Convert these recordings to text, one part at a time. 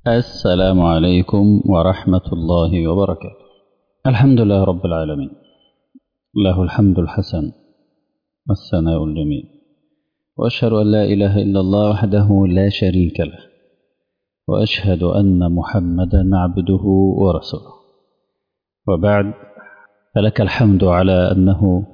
السلام عليكم ورحمة الله وبركاته. الحمد لله رب العالمين، له الحمد الحسن والثناء الجميل، وأشهد أن لا إله إلا الله وحده لا شريك له، وأشهد أن محمدا عبده ورسوله. وبعد، فلك الحمد على أنه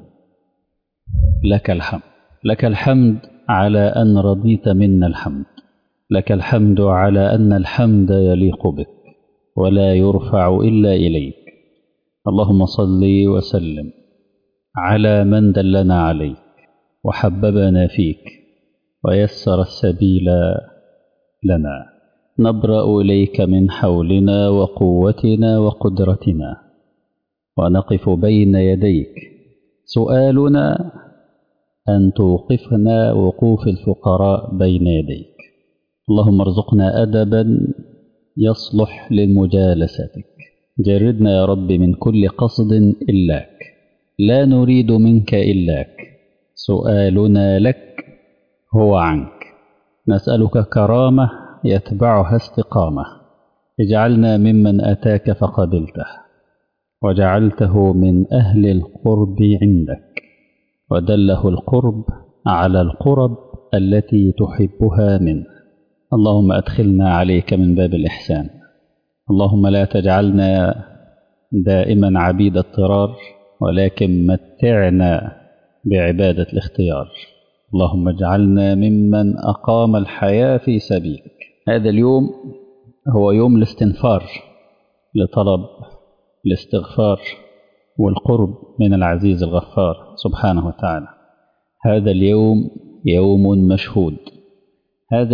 لك الحمد على أن رضيت منا الحمد، لك الحمد على أن الحمد يليق بك ولا يرفع إلا إليك. اللهم صل وسلم على من دلنا عليك وحببنا فيك ويسر السبيل لنا. نبرأ إليك من حولنا وقوتنا وقدرتنا ونقف بين يديك. سؤالنا أن توقفنا وقوف الفقراء بين يديك. اللهم ارزقنا أدبا يصلح لمجالستك. جردنا يا رب من كل قصد إلاك، لا نريد منك إلاك. سؤالنا لك هو عنك. نسألك كرامة يتبعها استقامة. اجعلنا ممن أتاك فقبلته وجعلته من أهل القرب عندك، ودله القرب على القرب التي تحبها منه. اللهم أدخلنا عليك من باب الإحسان. اللهم لا تجعلنا دائما عبيد اضطرار، ولكن متعنا بعبادة الاختيار. اللهم اجعلنا ممن أقام الحياة في سبيلك. هذا اليوم هو يوم الاستنفار لطلب الاستغفار والقرب من العزيز الغفار سبحانه وتعالى. هذا اليوم يوم مشهود. هذا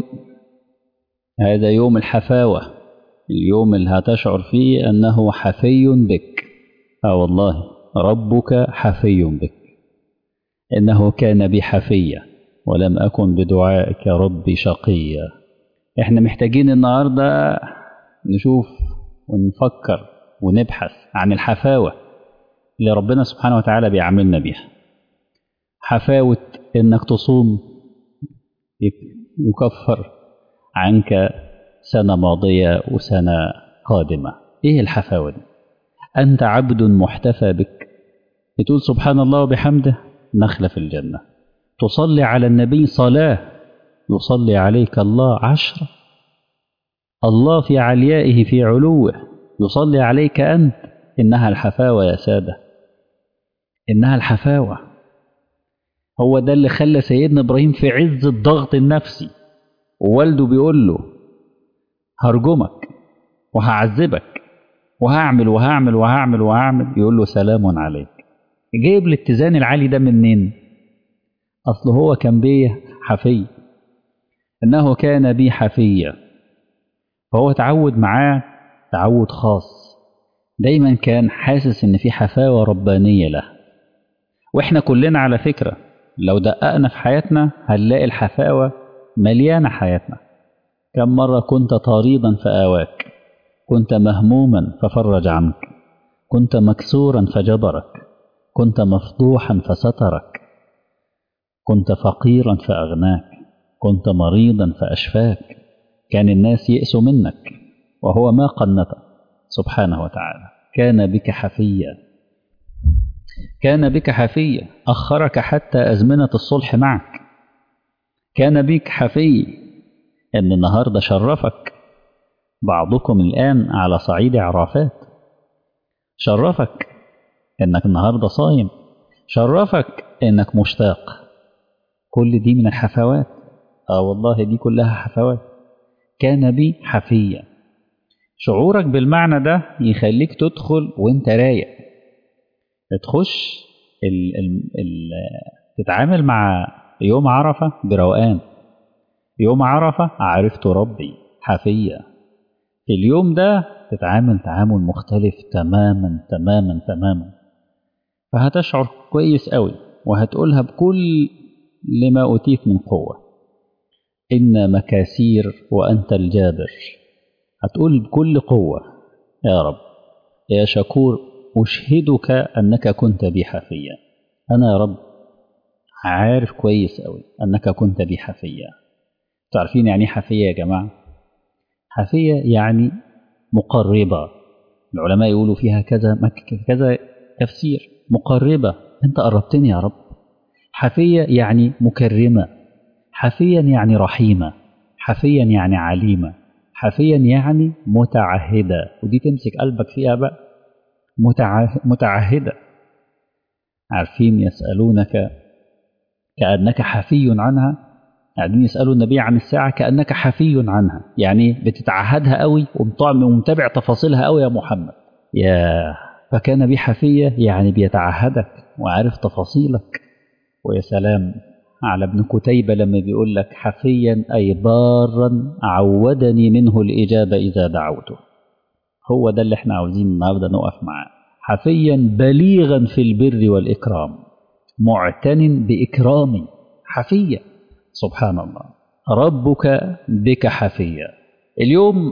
يوم الحفاوة، اليوم اللي هتشعر فيه أنه حفي بك. والله ربك حفي بك. إنه كان بي حفيا ولم أكن بدعائك ربي شقيا. إحنا محتاجين النهاردة نشوف ونفكر ونبحث عن الحفاوة اللي ربنا سبحانه وتعالى بيعاملنا بيها. حفاوة إنك تصوم يكفر عنك سنة ماضية وسنة قادمة. إيه الحفاوة دي؟ أنت عبد محتفى بك، بتقول سبحان الله وبحمده نخلة في الجنة. تصلي على النبي صلاة يصلي عليك الله 10. الله في عليائه في علوه يصلي عليك أنت. إنها الحفاوة يا سادة، إنها الحفاوة. هو ده اللي خلى سيدنا إبراهيم في عز الضغط النفسي ووالده بيقول له هرجمك وهعذبك وهعمل وهعمل وهعمل وهعمل، يقول له سلام عليك. جايب الاتزان العالي ده منين؟ أصل هو كان بيه حفي، إنه كان بي حفيا، فهو تعود معاه تعود خاص. دايما كان حاسس إن في حفاوة ربانية له. وإحنا كلنا على فكرة لو دققنا في حياتنا هنلاقي الحفاوة مليانة حياتنا. كم مرة كنت طريدا فآواك، كنت مهموما ففرج عنك، كنت مكسورا فجبرك، كنت مفضوحا فسترك، كنت فقيرا فأغناك، كنت مريضا فأشفاك. كان الناس يئسوا منك وهو ما قنطك سبحانه وتعالى. كان بك حفيا، كان بك حفيا، أخرك حتى أزمنة الصلح معك. كان بك حفي إن النهاردة شرفك بعضكم الآن على صعيد عرفات. شرفك إنك النهاردة صايم، شرفك إنك مشتاق. كل دي من الحفوات. والله دي كلها حفوات. كان بي حفيا. شعورك بالمعنى ده يخليك تدخل وانت رايق، تخش تتعامل مع يوم عرفة بروقان. يوم عرفة عرفت ربي حفيا. في اليوم ده تتعامل تعامل مختلف تماما تماما تماما. فهتشعر كويس قوي وهتقولها بكل لما أوتيت من قوة. إن مكاسير وأنت الجابر. هتقول بكل قوة يا رب يا شكور أشهدك أنك كنت بي حفيا. أنا يا رب عارف كويس قوي أنك كنت بي حفيا. تعرفين يعني حفيا يا جماعة؟ حافية يعني مقربة، العلماء يقولوا فيها كذا كذا تفسير. مقربة، أنت قربتني يا رب. حافية يعني مكرمة، حافيا يعني رحيمة، حافيا يعني عليمة، حافيا يعني متعهدة. ودي تمسك قلبك فيها بقى، متعهدة. عارفين يسألونك كأنك حفي عنها، قاعدين يسألوا النبي عن الساعة كأنك حفي عنها، يعني بتتعهدها قوي ومتابع تفاصيلها قوي يا محمد. يا فكان بي حفية يعني بيتعهدك وعارف تفاصيلك. ويا سلام على ابن كتيبة لما بيقول لك حفيا أي بارا عودني منه الإجابة إذا دعوته. هو ده اللي احنا عاوزين النهارده نقف معاه. حفيا بليغا في البر والإكرام، معتن بإكرامي. حفيا، سبحان الله. ربك بك حفيا. اليوم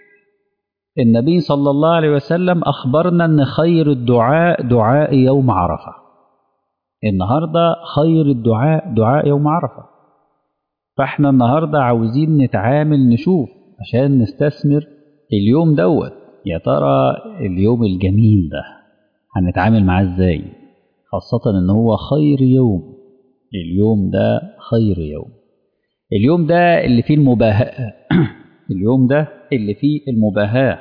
النبي صلى الله عليه وسلم أخبرنا أن خير الدعاء دعاء يوم عرفة. النهاردة خير الدعاء دعاء يوم عرفة. فاحنا النهاردة عاوزين نتعامل، نشوف عشان نستثمر اليوم دوت. يا ترى اليوم الجميل ده هنتعامل معاه ازاي؟ خاصة ان هو خير يوم. اليوم ده خير يوم. اليوم ده اللي فيه المباهاة اليوم ده اللي فيه المباهاة.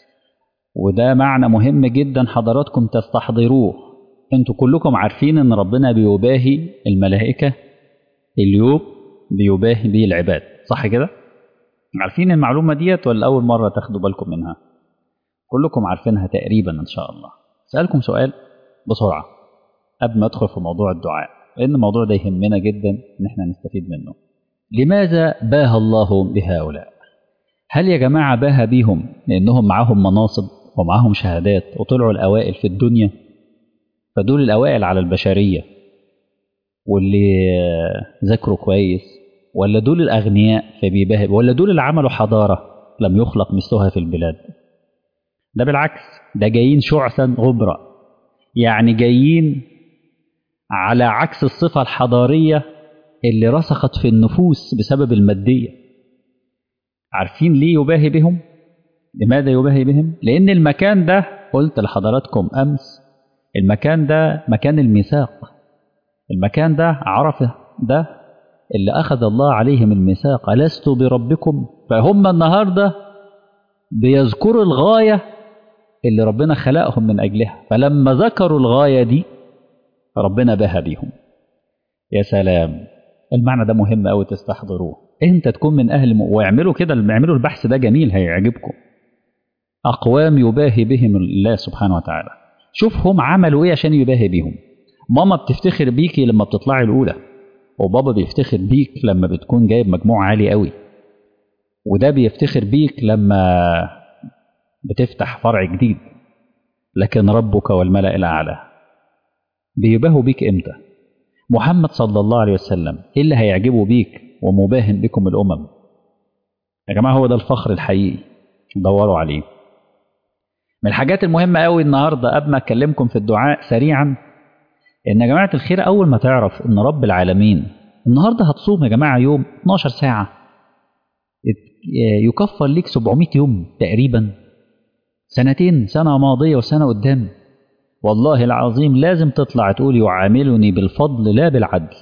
وده معنى مهم جدا حضراتكم تستحضروه. انتوا كلكم عارفين ان ربنا بيباهي الملائكة اليوم، بيباهي به العباد، صح كده؟ عارفين المعلومة ديت ولا أول مرة تاخدوا بالكم منها؟ كلكم عارفينها تقريبا إن شاء الله. سألكم سؤال بسرعة قبل ما أدخل في موضوع الدعاء، لأن الموضوع ده يهمنا جدا إن احنا نستفيد منه. لماذا باهى الله بهؤلاء؟ هل يا جماعة باهى بيهم لأنهم معاهم مناصب ومعاهم شهادات وطلعوا الأوائل في الدنيا، فدول الأوائل على البشرية واللي ذاكروا كويس، ولا دول الأغنياء فبيباهي، ولا دول اللي عملوا حضارة لم يخلق مثلها في البلاد؟ ده بالعكس، ده جايين شعثا غبرا، يعني جايين على عكس الصفة الحضارية اللي رسخت في النفوس بسبب المادية. عارفين ليه يباهي بهم؟ لماذا يباهي بهم؟ لأن المكان ده، قلت لحضراتكم أمس، المكان ده مكان الميثاق. المكان ده عرفه، ده اللي أخذ الله عليهم الميثاق، ألست بربكم؟ فهم النهاردة بيذكروا الغاية اللي ربنا خلقهم من أجلها، فلما ذكروا الغاية دي ربنا باهى بيهم. يا سلام، المعنى ده مهم أوي تستحضروه. انت تكون من أهل واعملوا كده، اعملوا البحث ده جميل هيعجبكم. أقوام يباهي بهم الله سبحانه وتعالى. شوف هم عملوا إيه عشان يباهي بيهم. ماما بتفتخر بيكي لما بتطلعي الأولى، وبابا بيفتخر بيك لما بتكون جايب مجموع عالي قوي، وده بيفتخر بيك لما بتفتح فرع جديد. لكن ربك والملأ الأعلى بيباهوا بيك إمتى؟ محمد صلى الله عليه وسلم إيه اللي هيعجبه بيك ومباهن بكم الأمم؟ يا جماعة هو ده الفخر الحقيقي، دوروا عليه. من الحاجات المهمة قوي النهاردة قبل ما أكلمكم في الدعاء سريعا، إن يا جماعة الخير أول ما تعرف إن رب العالمين النهاردة هتصوم يا جماعة يوم 12 ساعة، يكفر ليك 700 يوم تقريبا، سنتين، سنة ماضية وسنة قدام. والله العظيم لازم تطلع تقول يعاملني بالفضل لا بالعدل،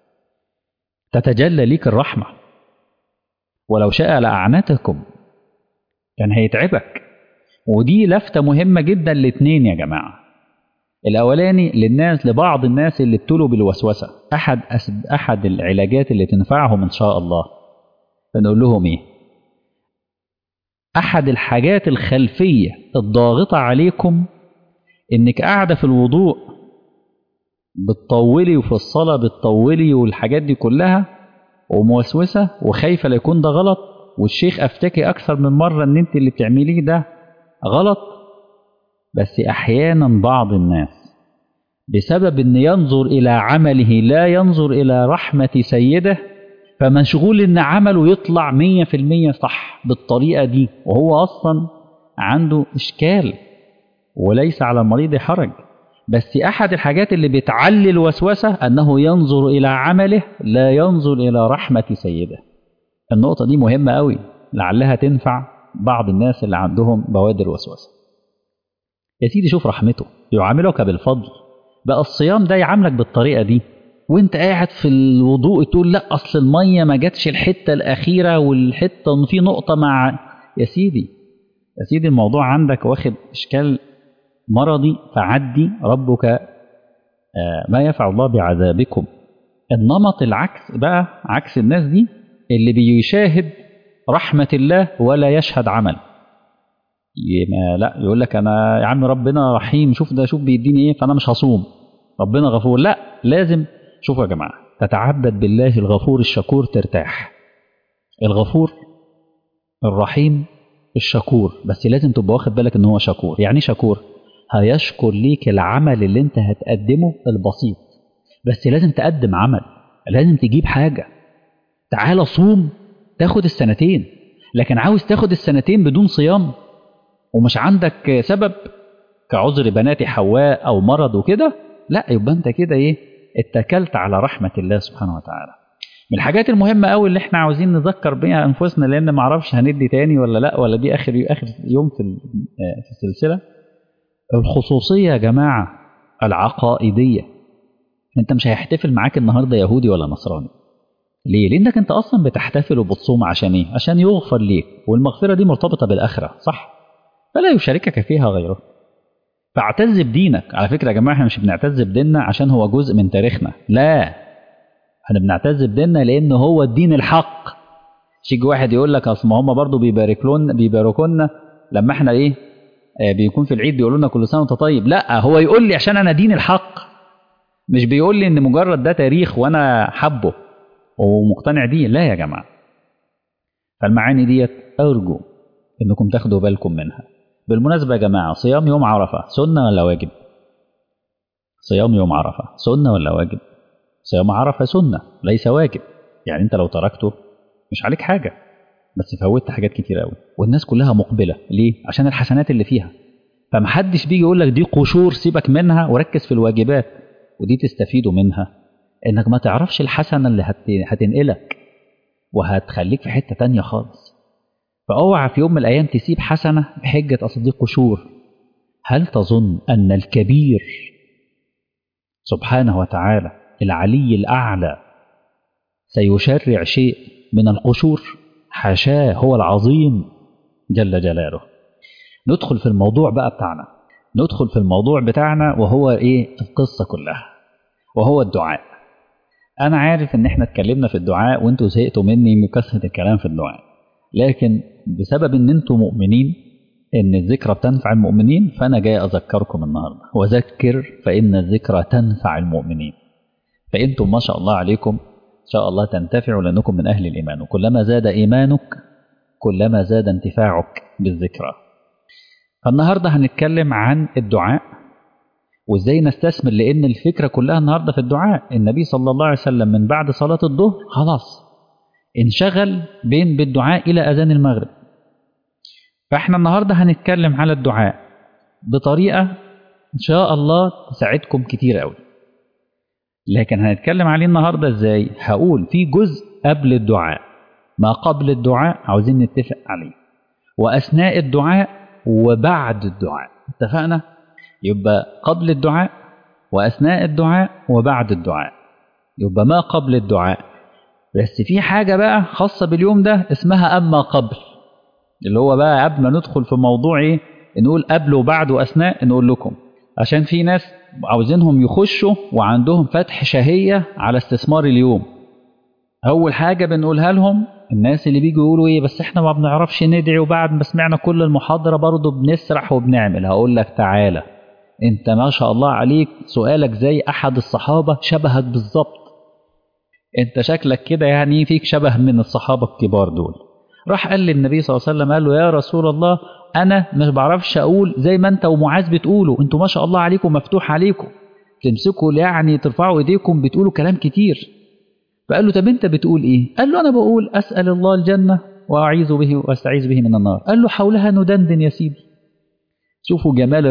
تتجلى ليك الرحمة. ولو شاء لأعنتكم، كان هيتعبك. ودي لفتة مهمة جدا لاتنين يا جماعة. الأولاني للناس، لبعض الناس اللي ابتلوا بالوسوسة، أحد العلاجات اللي تنفعهم إن شاء الله، فنقول لهم إيه؟ أحد الحاجات الخلفية الضاغطة عليكم إنك قاعدة في الوضوء بتطولي، وفي الصلاة بتطولي، والحاجات دي كلها، وموسوسة وخايفة ليكون ده غلط، والشيخ أفتكي أكثر من مرة إن أنت اللي بتعمليه ده غلط. بس أحيانا بعض الناس بسبب إن ينظر إلى عمله لا ينظر إلى رحمة سيده، فمشغول إن عمله يطلع 100% صح بالطريقة دي، وهو أصلا عنده إشكال. وليس على المريض حرج، بس أحد الحاجات اللي بتعلي الوسوسة أنه ينظر إلى عمله لا ينظر إلى رحمة سيده. النقطة دي مهمة قوي، لعلها تنفع بعض الناس اللي عندهم بوادر وسوسة. يا سيدي شوف رحمته، يعاملك بالفضل. بقى الصيام ده يعاملك بالطريقة دي وانت قاعد في الوضوء تقول لا أصل المية ما جاتش الحتة الأخيرة والحتة في نقطة مع. يا سيدي الموضوع عندك واخد إشكال مرضي، فعدي ربك ما يفعل الله بعذابكم. النمط العكس بقى، عكس الناس دي اللي بيشاهد رحمة الله ولا يشهد عمل. لا يقول لك أنا يا عم ربنا رحيم، شوف ده شوف بيديني إيه فأنا مش هصوم، ربنا غفور. لا، لازم شوفوا يا جماعة، تتعبد بالله الغفور الشكور ترتاح. الغفور الرحيم الشكور، بس لازم تبقى واخد بالك ان هو شكور. يعني شكور هيشكر ليك العمل اللي انت هتقدمه البسيط، بس لازم تقدم عمل، لازم تجيب حاجة. تعال صوم تاخد السنتين، لكن عاوز تاخد السنتين بدون صيام ومش عندك سبب كعذر بنات حواء او مرض وكده، لا يبقى انت كده ايه، اتكلت على رحمة الله سبحانه وتعالى. من الحاجات المهمة قوي اللي احنا عاوزين نذكر بيها انفسنا، لان ما اعرفش هندي تاني ولا لا، ولا دي اخر يوم في السلسلة، الخصوصية يا جماعة العقائدية. انت مش هيحتفل معاك النهاردة يهودي ولا نصراني. ليه؟ لانك انت اصلا بتحتفل وبتصوم عشان ايه؟ عشان يغفر ليك، والمغفرة دي مرتبطة بالاخرة، صح؟ فلا يشاركك فيها غيره. فاعتز بدينك. على فكرة يا جماعة احنا مش بنعتز بديننا عشان هو جزء من تاريخنا، لا، احنا بنعتز بديننا لان هو الدين الحق. شيء واحد يقول لك اصل ما هم برضه بيباركونا لما احنا ايه بيكون في العيد بيقولوا لنا كل سنه وانت طيب. لا، هو يقول لي عشان انا دين الحق، مش بيقول لي ان مجرد ده تاريخ وانا حبه ومقتنع بيه. لا يا جماعه، فالمعاني ديت ارجو انكم تاخدوا بالكم منها. بالمناسبه يا جماعه، صيام يوم عرفه سنه ولا واجب؟ صيام يوم عرفه سنه ولا واجب؟ صيام عرفه سنه ليس واجب. يعني انت لو تركته مش عليك حاجه، بس فوتت حاجات كتير قوي، والناس كلها مقبله. ليه؟ عشان الحسنات اللي فيها. فمحدش بيجي يقول لك دي قشور سيبك منها وركز في الواجبات، ودي تستفيدوا منها انك ما تعرفش الحسنه اللي هتنقلك وهتخليك في حته تانية خالص. فاوعى في يوم من الايام تسيب حسنه بحجه اصل دي قشور. هل تظن ان الكبير سبحانه وتعالى العلي الاعلى سيشرع شيء من القشور؟ حاشاه، هو العظيم جل جلاله. ندخل في الموضوع بتاعنا وهو ايه القصة كلها، وهو الدعاء. انا عارف ان احنا اتكلمنا في الدعاء وانتوا زهقتوا مني من كثرة الكلام في الدعاء، لكن بسبب ان انتوا مؤمنين ان الذكرى بتنفع المؤمنين، فانا جاي اذكركم النهارده، وذكر فان الذكرى تنفع المؤمنين. فانتم ما شاء الله عليكم ان شاء الله تنتفعوا لانكم من اهل الايمان، وكلما زاد ايمانك كلما زاد انتفاعك بالذكرى. فالنهاردة هنتكلم عن الدعاء وازاي نستثمر، لان الفكرة كلها النهاردة في الدعاء. النبي صلى الله عليه وسلم من بعد صلاة الظهر خلاص انشغل بالدعاء الى اذان المغرب. فاحنا النهاردة هنتكلم على الدعاء بطريقة ان شاء الله تساعدكم كتير قوي. لكن هنتكلم عليه النهاردة ازاي؟ هقول في جزء قبل الدعاء، ما قبل الدعاء عاوزين نتفق عليه، واثناء الدعاء وبعد الدعاء. اتفقنا؟ يبقى قبل الدعاء وأثناء الدعاء وبعد الدعاء. يبقى ما قبل الدعاء. بس في حاجة بقى خاصة باليوم ده اسمها أما قبل، اللي هو بقى قبل ما ندخل في موضوع ايه نقول قبل وبعد وأثناء، نقول لكم عشان في ناس عاوزينهم يخشوا وعندهم فتح شهية على استثمار اليوم. أول حاجة بنقولها لهم الناس اللي بيجوا يقولوا ايه بس احنا ما بنعرفش ندعي وبعد ما سمعنا كل المحاضرة برضه بنسرح وبنعمل، هقول لك تعالى انت ما شاء الله عليك سؤالك زي احد الصحابة شبهك بالظبط، انت شكلك كده يعني فيك شبه من الصحابة الكبار دول. راح قال للنبي صلى الله عليه وسلم قال له يا رسول الله انا مش بعرفش اقول زي ما انت ومعاذ بتقولوا، انتوا ما شاء الله عليكم مفتوح عليكم تمسكوا يعني ترفعوا ايديكم بتقولوا كلام كتير. فقال له طب انت بتقول ايه؟ قال له انا بقول اسال الله الجنه واعيذ به واستعيذ به من النار. قال له حولها ندندن يا سيدي. شوفوا جمال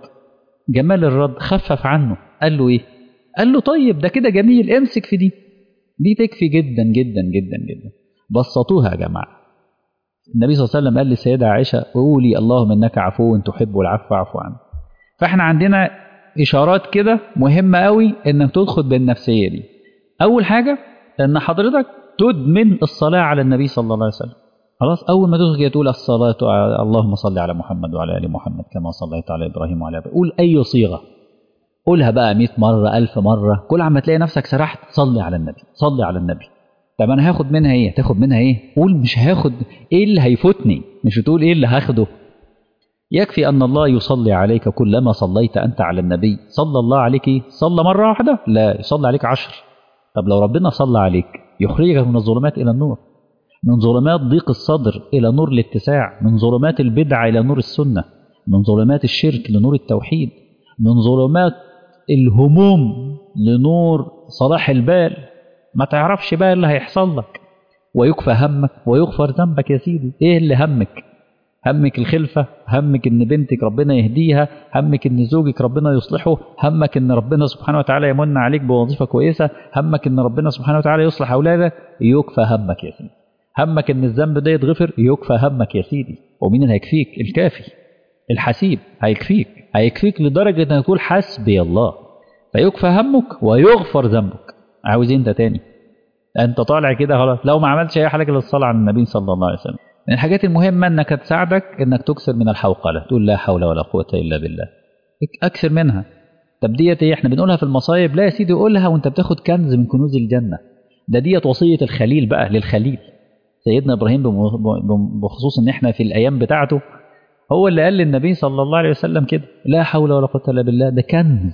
الرد خفف عنه. قال له ايه؟ قال له طيب ده كده جميل، امسك في دي تكفي جدا جدا جدا جدا. بسطوها يا جماعه. النبي صلى الله عليه وسلم قال للسيدة عائشة قولي اللهم إنك عفو تحب العفو فاعف عنه. فاحنا عندنا إشارات كده مهمة قوي إنك تدخل بالنفسية دي. أول حاجة إن حضرتك تدمن الصلاة على النبي صلى الله عليه وسلم. خلاص أول ما تدخل تقول الصلاة اللهم صل على محمد وعلى آل محمد كما صليت على إبراهيم وعلى آل. قول أي صيغة، قولها بقى 100 مرة 1000 مرة، كل عما تلاقي نفسك سرحت صلي على النبي، صلي على النبي. طب أنا هاخد منها إيه؟ تاخد منها إيه؟ قول مش هاخد إيه اللي هيفوتني، مش بتقول إيه اللي هاخده. يكفي أن الله يصلي عليك كلما صليت أنت على النبي. صلى الله عليك صلى مرة واحدة؟ لا، يصلي عليك 10. طب لو ربنا صلى عليك يخرجك من الظلمات إلى النور، من ظلمات ضيق الصدر إلى نور الاتساع، من ظلمات البدع إلى نور السنة، من ظلمات الشرك لنور التوحيد، من ظلمات الهموم لنور صلاح البال. ما تعرفش بقى اللي هيحصل لك. ويكفى همك ويغفر ذنبك يا سيدي. ايه اللي همك؟ همك الخلفة، همك ان بنتك ربنا يهديها، همك ان زوجك ربنا يصلحه، همك ان ربنا سبحانه وتعالى يمن عليك بوظيفة كويسة، همك ان ربنا سبحانه وتعالى يصلح اولادك. يكفى همك يا سيدي. همك ان الذنب ده يتغفر. يكفى همك يا سيدي. ومين اللي هيكفيك؟ الكافي الحسيب هيكفيك لدرجة انك تقول حسبي الله. فيكفى همك ويغفر ذنبك. عاوز انت تاني؟ انت طالع كده خلاص لو ما عملتش اي حاجه الا الصلاه على النبي صلى الله عليه وسلم. من الحاجات المهمه انك تساعدك انك تكثر من الحوقله، تقول لا حول ولا قوه الا بالله، اكثر منها. طب ديت ايه؟ احنا بنقولها في المصايب؟ لا يا سيدي، قولها وانت بتاخد كنز من كنوز الجنه. ديت وصيه الخليل بقى للخليل سيدنا ابراهيم، بخصوص ان احنا في الايام بتاعته هو اللي قال للنبي صلى الله عليه وسلم كده لا حول ولا قوه الا بالله. ده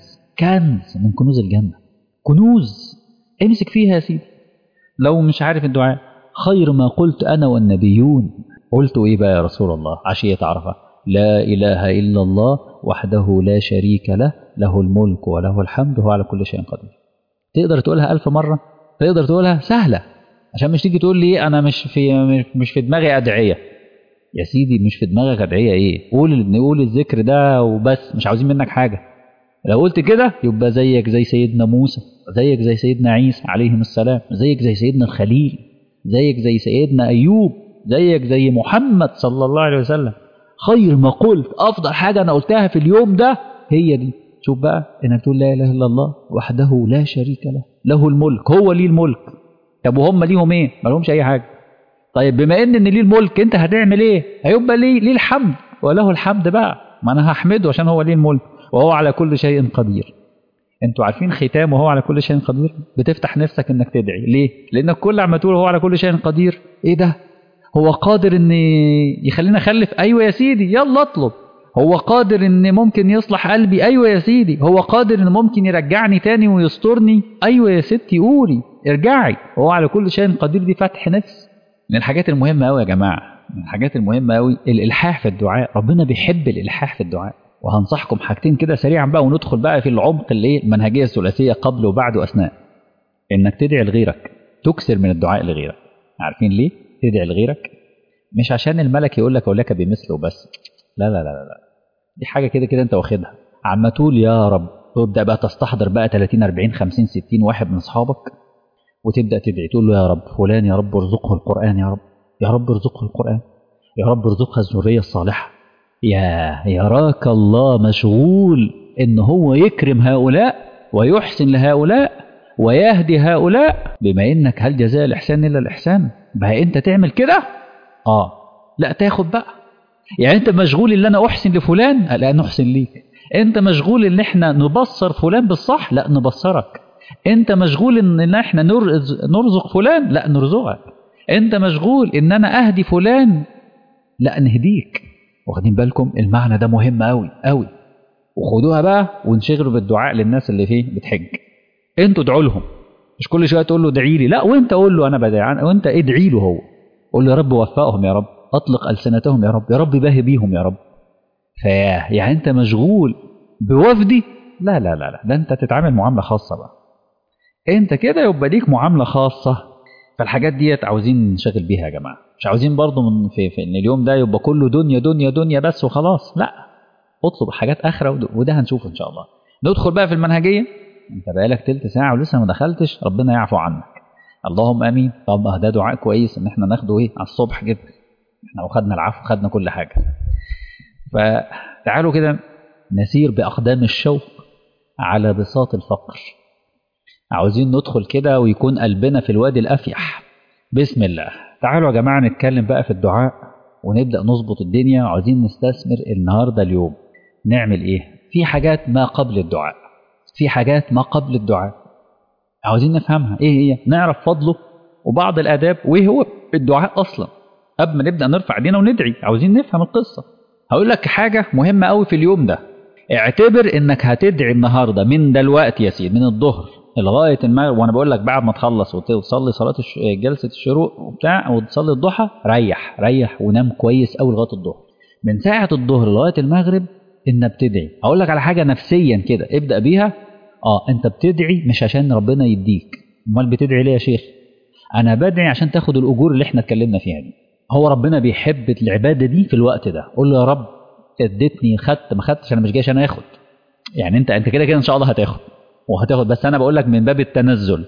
كنز من كنوز الجنه، كنوز امسك فيها يا سيدي. لو مش عارف الدعاء خير ما قلت أنا والنبيون، قلت إيه بقى يا رسول الله عشية عرفة؟ لا إله إلا الله وحده لا شريك له، له الملك وله الحمد وهو على كل شيء قدير. تقدر تقولها 1000 مرة؟ تقدر تقولها سهلة، عشان مش تيجي تقول لي أنا مش في دماغي أدعية. يا سيدي مش في دماغك أدعية إيه؟ نقول الذكر ده وبس، مش عاوزين منك حاجة. لو قلت كده يبقى زيك زي سيدنا موسى، زيك زي سيدنا عيسى عليهم السلام، زيك زي سيدنا الخليل، زيك زي سيدنا أيوب، زيك زي محمد صلى الله عليه وسلم. خير ما قلت، أفضل حاجة أنا قلتها في اليوم ده هي دي. شوف بقى إنك تقول لا إله إلا الله وحده لا شريك له، له الملك، هو ليه الملك. طب وهم ليهم إيه؟ ما لهمش أي حاجة. طيب بما إن ليه الملك أنت هتعمل إيه؟ هيبقى ليه الحمد وله الحمد بقى. ما أنا هحمده عشان هو ليه الملك وهو على كل شيء قدير. انتوا عارفين ختام وهو على كل شيء قدير؟ بتفتح نفسك انك تدعي. ليه؟ لانك كل عما تقول هو على كل شيء قدير، ايه ده؟ هو قادر ان يخلينا اخلف؟ ايوه يا سيدي يلا اطلب. هو قادر ان ممكن يصلح قلبي؟ ايوه يا سيدي. هو قادر ان ممكن يرجعني تاني ويسترني؟ ايوه يا ستي قولي ارجعي، وهو على كل شيء قدير. دي فتح نفس. من الحاجات المهمه قوي يا جماعه، من الحاجات المهمه قوي الالحاح في الدعاء. ربنا بيحب الالحاح في الدعاء. وهنصحكم حاجتين كده سريعا بقى وندخل بقى في العمق اللي المنهجيه الثلاثيه قبل وبعد واثناء. انك تدعي لغيرك، تكثر من الدعاء لغيرك. عارفين ليه تدعي لغيرك؟ مش عشان الملك يقول لك ولك بمثله بس، لا لا لا لا، دي حاجه كده كده انت واخدها. عما تقول يا رب تبدا بقى تستحضر بقى 30 40 50 60 واحد من اصحابك وتبدا تدعي، تقول له يا رب فلان يا رب ارزقه القران، يا رب يا رب ارزقه القران، يا رب ارزقها الذريه الصالحه. يراك الله مشغول ان هو يكرم هؤلاء ويحسن لهؤلاء ويهدي هؤلاء. بما انك هل جزاء الاحسان الا الاحسان، بقى انت تعمل كده. لا تاخد بقى. يعني انت مشغول ان انا احسن لفلان، لا نحسن ليك. انت مشغول ان احنا نبصر فلان بالصح، لا نبصرك. انت مشغول ان احنا نرزق فلان، لا نرزقك. انت مشغول ان انا اهدي فلان، لا نهديك. واخدين بالكم؟ المعنى ده مهم قوي قوي. وخدوها بقى وانشغلوا بالدعاء للناس اللي فيه بتحج. انتوا ادعوا لهم، مش كل شويه تقول له ادعي لي، لا وانت قول له انا بدعي، وانت ادعي له هو. قول له يا رب وفقهم يا رب، اطلق السنتهم يا رب، يا رب باهي بيهم يا رب. يعني انت مشغول بوفدي؟ لا لا لا لا، ده انت تتعامل معامله خاصه بقى. انت كده يبقى ليك معامله خاصه. فالحاجات ديت عاوزين نشغل بيها يا جماعه. مش عاوزين برضو في ان اليوم ده يبقى كله دنيا دنيا دنيا بس وخلاص، لا. اطلب حاجات اخره وده هنشوفه ان شاء الله. ندخل بقى في المنهجيه. انت بقالك تلت ساعه ولسه ما دخلتش، ربنا يعفو عنك. اللهم امين. طب ده دعاء كويس ان احنا ناخده ايه على الصبح كده. احنا وخدنا العفو خدنا كل حاجة. فتعالوا كده نسير بأقدام الشوق على بساط الفقر. عاوزين ندخل كده ويكون قلبنا في الوادي الأفيح. بسم الله. تعالوا يا جماعة نتكلم بقى في الدعاء ونبدأ نظبط الدنيا. عاوزين نستثمر النهاردة اليوم نعمل ايه؟ في حاجات ما قبل الدعاء، في حاجات ما قبل الدعاء عاوزين نفهمها ايه هي، نعرف فضله وبعض الآداب وايه هو الدعاء أصلا قبل ما نبدأ نرفع ايدينا وندعي. عاوزين نفهم القصة. هقول لك حاجة مهمة قوي في اليوم ده. اعتبر انك هتدعي النهاردة من دلوقتي يا سيدي، من الظهر لغاية المغرب، وانا بقول لك بعد ما تخلص وتصلي صلاة جلسة الشروق وبتاع وتصلي الضحى ريح ونام كويس قوي لغاية الظهر. من ساعة الظهر لغاية المغرب انك بتدعي. هقول لك على حاجة نفسيا كده ابدأ بيها. انت بتدعي مش عشان ربنا يديك، امال بتدعي ليه يا شيخ؟ انا بدعي عشان تاخد الاجور اللي احنا اتكلمنا فيها دي. هو ربنا بيحب العبادة دي في الوقت ده. قول له يا رب اديتني خدت ما خدتش، انا مش جاي عشان اخد. يعني انت كده كده ان شاء الله هتاخد، بس انا بقول لك من باب التنزل.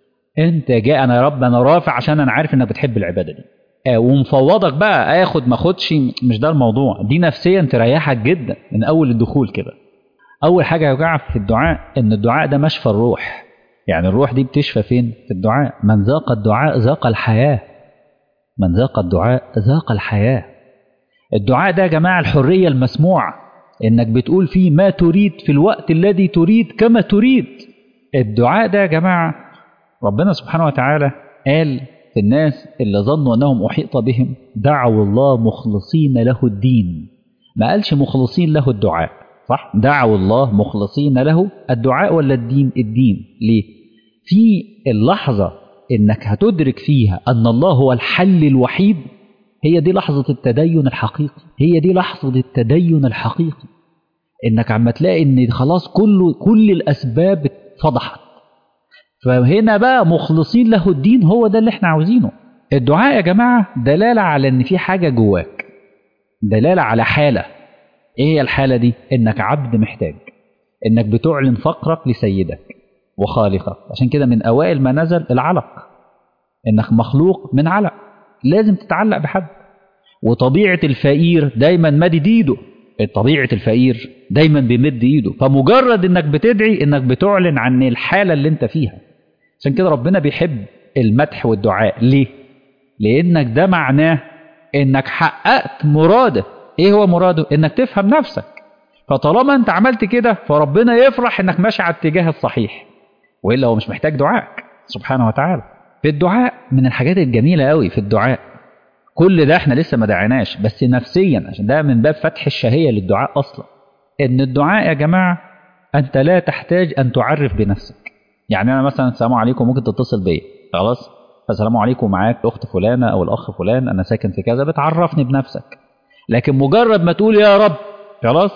انت جاي انا يا رب انا رافع عشان انا عارف انك بتحب العباده دي. ومفوضك بقى اخد ما اخدش، مش ده الموضوع. دي نفسيا تريحك جدا من اول الدخول كده. اول حاجه يا جماعه في الدعاء ان الدعاء ده مشفى الروح. يعني الروح دي بتشفى فين؟ في الدعاء. من ذاق الدعاء ذاق الحياه. من ذاق الدعاء ذاق الحياه. الدعاء ده يا جماعه الحريه المسموعه، انك بتقول فيه ما تريد في الوقت الذي تريد كما تريد. الدعاء ده يا جماعة ربنا سبحانه وتعالى قال في الناس اللي ظنوا أنهم أحيط بهم دعوا الله مخلصين له الدين. ما قالش مخلصين له الدعاء، صح؟ دعوا الله مخلصين له الدعاء ولا الدين؟ الدين. ليه؟ في اللحظة إنك هتدرك فيها أن الله هو الحل الوحيد، هي دي لحظة التدين الحقيقي. هي دي لحظة التدين الحقيقي. إنك عم تلاقي إن خلاص كل الأسباب اتفضحت. فهنا بقى مخلصين له الدين، هو ده اللي احنا عاوزينه. الدعاء يا جماعة دلالة على إن في حاجة جواك، دلالة على حالة. إيه هي الحالة دي؟ إنك عبد محتاج، إنك بتعلن فقرك لسيدك وخالقك. عشان كده من أوائل ما نزل العلق، إنك مخلوق من علق، لازم تتعلق بحد. وطبيعة الفقير دايما مدد ايده، طبيعة الفقير دايما بيمد ايده. فمجرد انك بتدعي انك بتعلن عن الحالة اللي انت فيها. عشان كده ربنا بيحب المدح والدعاء. ليه؟ لانك ده معناه انك حققت مراده. ايه هو مراده؟ انك تفهم نفسك. فطالما انت عملت كده فربنا يفرح انك ماشي على الاتجاه الصحيح، وإلا هو مش محتاج دعائك سبحانه وتعالى. في الدعاء من الحاجات الجميلة قوي في الدعاء، كل ده احنا لسه ما دعيناش بس نفسيا، عشان ده من باب فتح الشهية للدعاء أصلا. إن الدعاء يا جماعة أنت لا تحتاج أن تعرف بنفسك. يعني أنا مثلا السلام عليكم ممكن تتصل بيا، خلاص السلام عليكم معاك الأخت فلانة أو الأخ فلان، أنا ساكن في كذا، بتعرفني بنفسك. لكن مجرد ما تقول يا رب خلاص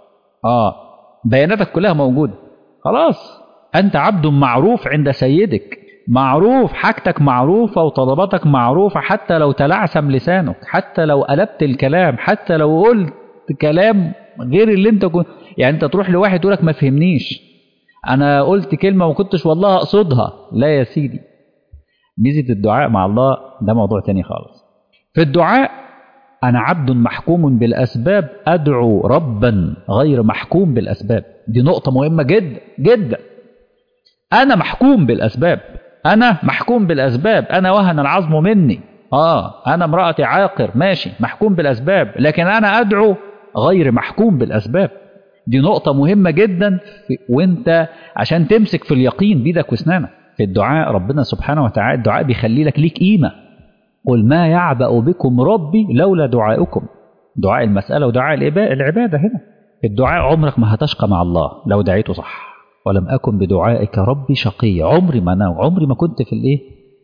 بياناتك كلها موجودة. خلاص أنت عبد معروف عند سيدك، معروف، حاجتك معروفة وطلباتك معروفة. حتى لو تلعثم لسانك، حتى لو قلبت الكلام، حتى لو قلت كلام غير اللي انت كنت، يعني انت تروح لواحد يقولك ما فهمنيش، انا قلت كلمة وما كنتش والله اقصدها. لا يا سيدي، ميزة الدعاء مع الله ده موضوع تاني خالص. في الدعاء انا عبد محكوم بالاسباب ادعو ربا غير محكوم بالاسباب. دي نقطة مهمة جدا جدا. انا محكوم بالاسباب، أنا محكوم بالأسباب. أنا وهن العظم مني، أنا امرأتي عاقر، ماشي محكوم بالأسباب، لكن أنا أدعو غير محكوم بالأسباب. دي نقطة مهمة جدا وانت عشان تمسك في اليقين بيدك واسنانك. في الدعاء ربنا سبحانه وتعالى الدعاء بيخلي لك ليك قيمة. قل ما يعبأ بكم ربي لولا دعاؤكم. دعاء المسألة ودعاء العبادة هنا. في الدعاء عمرك ما هتشقى مع الله لو دعيته صح. ولم أكن بدعائك ربي شقي. عمري ما كنت في الايه.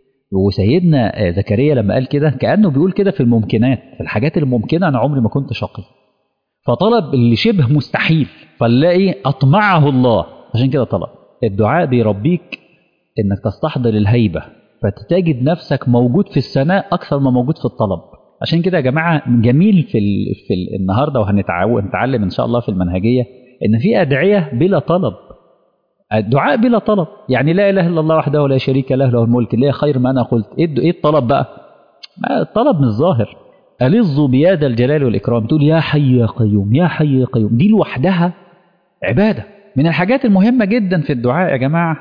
وسيدنا زكريا لما قال كده كأنه بيقول كده في الممكنات، في الحاجات الممكنة أنا عمري ما كنت شقي. فطلب اللي شبه مستحيل، فنلاقي أطمعه الله عشان كده طلب. الدعاء بيربيك إنك تستحضر الهيبة، فتجد نفسك موجود في الثناء أكثر ما موجود في الطلب. عشان كده يا جماعة جميل في النهاردة وهنتعلم إن شاء الله في المنهجية إن في أدعية بلا طلب. الدعاء بلا طلب، يعني لا إله إلا الله وحده لا شريك له له الملك لا خير ما أنا قلت. إيه الطلب بقى؟ الطلب مش ظاهر. ألظوا بيد الجلال والإكرام، تقول يا حي يا قيوم يا حي يا قيوم، دي لوحدها عبادة. من الحاجات المهمة جدا في الدعاء يا جماعة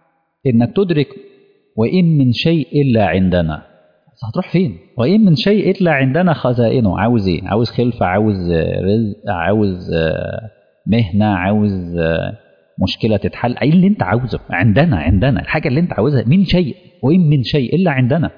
إنك تدرك وإن من شيء إلا عندنا. هتروح فين؟ وإن من شيء إلا عندنا خزائنه. عاوز إيه؟ عاوز خلفة، عاوز رزق، عاوز مهنة، عاوز مشكلة تتحل، أي اللي أنت عاوزه عندنا الحاجة اللي أنت عاوزها. من شيء، وإن من شيء إلا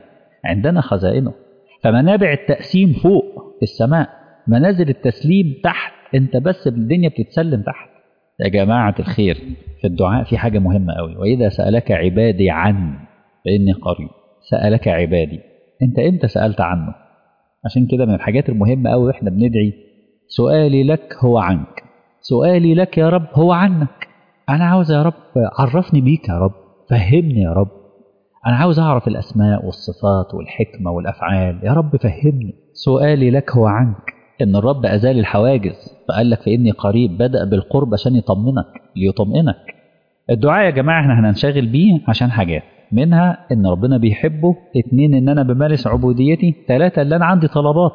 عندنا خزائنه. فمنابع التقسيم فوق في السماء، منازل التسليم تحت، أنت بس بالدنيا بتتسلم تحت. يا جماعة الخير، في الدعاء في حاجة مهمة قوي، وإذا سألك عبادي عن فإني قريب. سألك عبادي، أنت إمتى سألت عنه؟ عشان كده من الحاجات المهمة قوي وإحنا بندعي، سؤالي لك هو عنك، سؤالي لك يا رب هو عنك. أنا عاوز يا رب عرفني بيك يا رب، فهمني يا رب، أنا عاوز أعرف الأسماء والصفات والحكمة والأفعال، يا رب فهمني. سؤالي لك هو عنك. إن الرب أزال الحواجز فقال لك فإني قريب، بدأ بالقرب عشان يطمنك ليطمئنك. الدعاء يا جماعة احنا هننشغل بيه عشان حاجات، منها إن ربنا بيحبه، 2 إن أنا بمارس عبوديتي، 3 اللي أنا عندي طلبات.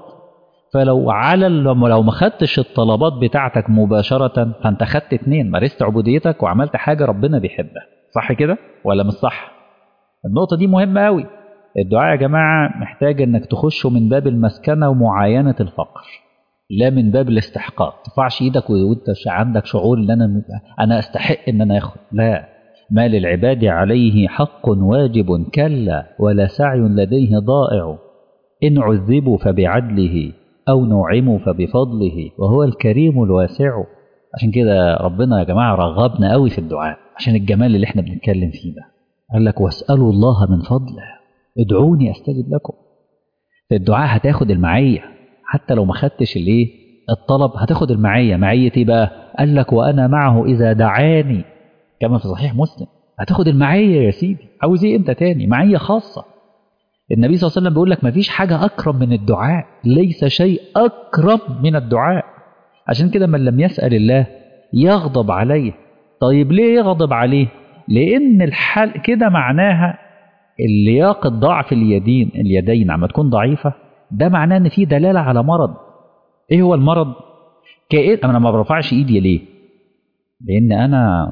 فلو لو ما خدتش الطلبات بتاعتك مباشرة فأنت خدت 2، مارست عبوديتك وعملت حاجة ربنا بيحبها. صح كده ولا مش صح؟ النقطة دي مهمة أوي. الدعاء يا جماعة محتاج إنك تخشه من باب المسكنة ومعاينة الفقر، لا من باب الاستحقاق. ما ترفعش ايدك وانت عندك شعور ان انا استحق ان انا اخد. لا، ما للعباد عليه حق واجب كلا، ولا سعي لديه ضائع. ان عذبوا فبعدله، او نعموا فبفضله، وهو الكريم الواسع. عشان كده ربنا يا جماعة رغبنا قوي في الدعاء، عشان الجمال اللي احنا بنتكلم فيه ده. قال لك واسألوا الله من فضله، ادعوني استجب لكم. في الدعاء هتاخد المعية، حتى لو ما خدتش الايه الطلب هتاخد المعية. معية ايه بقى؟ قال لك وانا معه اذا دعاني، كما في صحيح مسلم. هتاخد المعية يا سيدي، عاوز ايه انت تاني؟ معية خاصة. النبي صلى الله عليه وسلم بيقول لك ما فيش حاجة اكرم من الدعاء، ليس شيء اكرم من الدعاء. عشان كده من لم يسأل الله يغضب عليه. طيب ليه يغضب عليه؟ لان الحال كده معناها اللياقة ضعف اليدين عما تكون ضعيفة، ده معناه ان في دلالة على مرض. ايه هو المرض؟ انا ما برفعش ايدي ليه؟ لان انا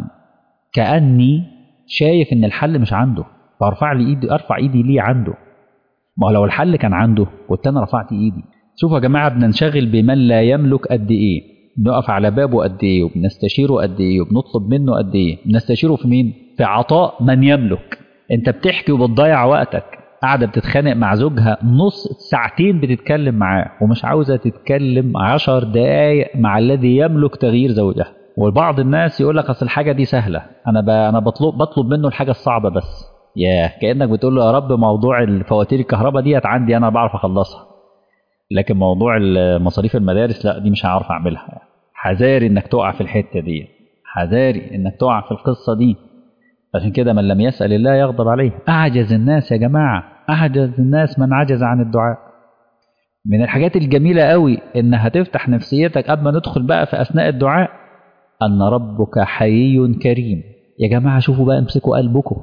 كأني شايف ان الحل مش عنده، ارفع ايدي ليه عنده؟ ما هو لو الحل كان عنده كنت انا رفعت ايدي. شوفوا يا جماعة، بننشغل بمن لا يملك قد ايه، بنقف على بابه قد ايه، وبنستشيره قد ايه، وبنطلب منه قد ايه. بنستشيره في مين؟ في عطاء من يملك. انت بتحكي وبتضيع وقتك، قاعدة بتتخانق مع زوجها نص ساعتين بتتكلم معاه، ومش عاوزة تتكلم 10 دقايق مع الذي يملك تغيير زوجها. وبعض الناس يقول لك اصل الحاجة دي سهلة، انا بطلب منه الحاجة الصعبة بس. كأنك بتقول له يا رب موضوع الفواتير الكهرباء ديت عندي انا بعرف اخلصها، لكن موضوع مصاريف المدارس لا، دي مش هعرف اعملها. حذاري انك تقع في الحتة دي، حذاري انك تقع في القصة دي. عشان كده من لم يسأل الله يغضب عليه. أعجز الناس يا جماعة، أعجز الناس من عجز عن الدعاء. من الحاجات الجميلة قوي إنها تفتح نفسيتك قبل ما ندخل بقى في أثناء الدعاء، أن ربك حيي كريم. يا جماعة شوفوا بقى، امسكوا قلبكم،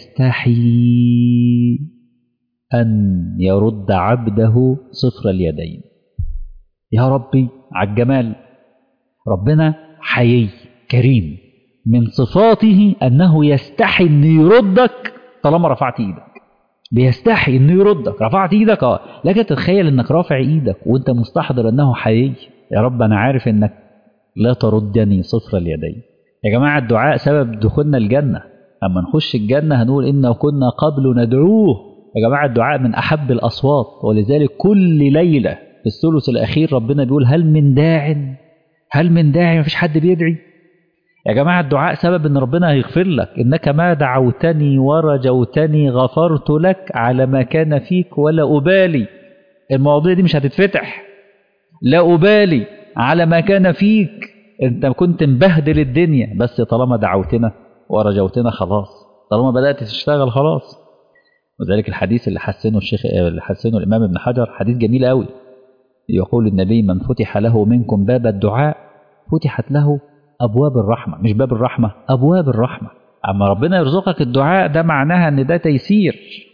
يستحي أن يرد عبده صفر اليدين. يا ربي على الجمال، ربنا حيي كريم، من صفاته أنه يستحي أن يردك طالما رفعت إيدك. بيستحي أنه يردك، رفعت إيدك لكن تتخيل أنك رافع إيدك وأنت مستحضر أنه حيي. يا رب أنا عارف أنك لا تردني صفر اليدين. يا جماعة الدعاء سبب دخولنا الجنة. أما نخش الجنة هنقول إنا كنا قبل ندعوه. يا جماعة الدعاء من أحب الأصوات، ولذلك كل ليلة في الثلث الأخير ربنا بيقول هل من داع، هل من داعي؟ مفيش حد بيدعي. يا جماعة الدعاء سبب ان ربنا هيغفر لك. انك ما دعوتني ورجوتني غفرت لك على ما كان فيك ولا أبالي. المواضيع دي مش هتتفتح، لا أبالي على ما كان فيك. انت كنت مبهدل الدنيا، بس طالما دعوتنا ورجوتنا خلاص، طالما بدأت تشتغل خلاص. وذلك الحديث اللي حسنه الإمام ابن حجر، حديث جميل قوي. يقول النبي من فتح له منكم باب الدعاء فتحت له أبواب الرحمة. مش باب الرحمة، أبواب الرحمة. أما ربنا يرزقك الدعاء ده معناها أن ده تيسير،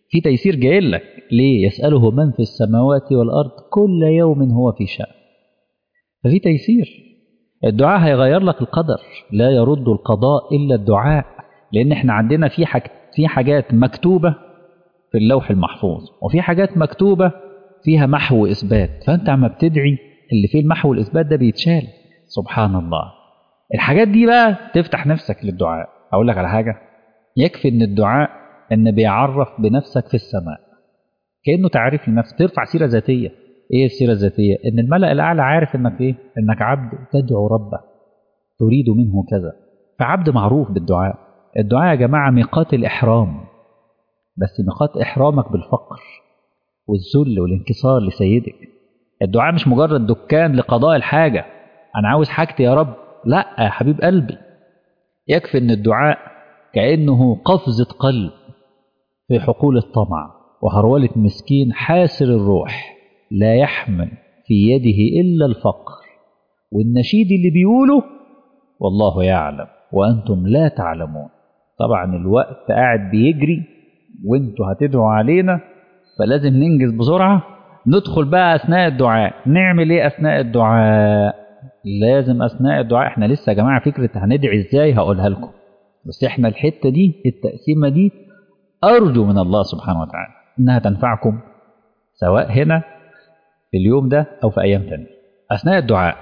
في تيسير جاي لك. ليه؟ يسأله من في السماوات والأرض كل يوم هو في شأن. ففي تيسير. الدعاء هيغير لك القدر. لا يرد القضاء إلا الدعاء. لأن احنا عندنا في حاجات مكتوبة في اللوح المحفوظ، وفي حاجات مكتوبة فيها محو إثبات. فأنت عم بتدعي اللي فيه المحو والإثبات ده بيتشال. سبحان الله. الحاجات دي بقى تفتح نفسك للدعاء. أقول لك على حاجة، يكفي إن الدعاء إن بيعرف بنفسك في السماء، كأنه تعريف لنفسك، ترفع سيرة ذاتية. إيه السيرة الذاتية؟ إن الملأ الأعلى عارف إنك إيه؟ إنك عبد تدعو ربك تريد منه كذا. فعبد معروف بالدعاء. الدعاء يا جماعة ميقات الإحرام، بس ميقات إحرامك بالفقر والذل والانكسار لسيدك. الدعاء مش مجرد دكان لقضاء الحاجة، أنا عاوز حاجتي يا رب. لا يا حبيب قلبي، يكفي إن الدعاء كأنه قفزة قلب في حقول الطمع وهرولة مسكين حاسر الروح لا يحمل في يده إلا الفقر، والنشيد اللي بيقوله والله يعلم وأنتم لا تعلمون. طبعا الوقت قاعد بيجري وانتوا هتدعوا علينا، فلازم ننجز بسرعة. ندخل بقى أثناء الدعاء. نعمل إيه أثناء الدعاء؟ لازم أثناء الدعاء، إحنا لسه يا جماعة فكرة هندعي إزاي هقولها لكم، بس إحنا الحتة دي التقسيمة دي أرجو من الله سبحانه وتعالى إنها تنفعكم، سواء هنا في اليوم ده أو في أيام تانية. أثناء الدعاء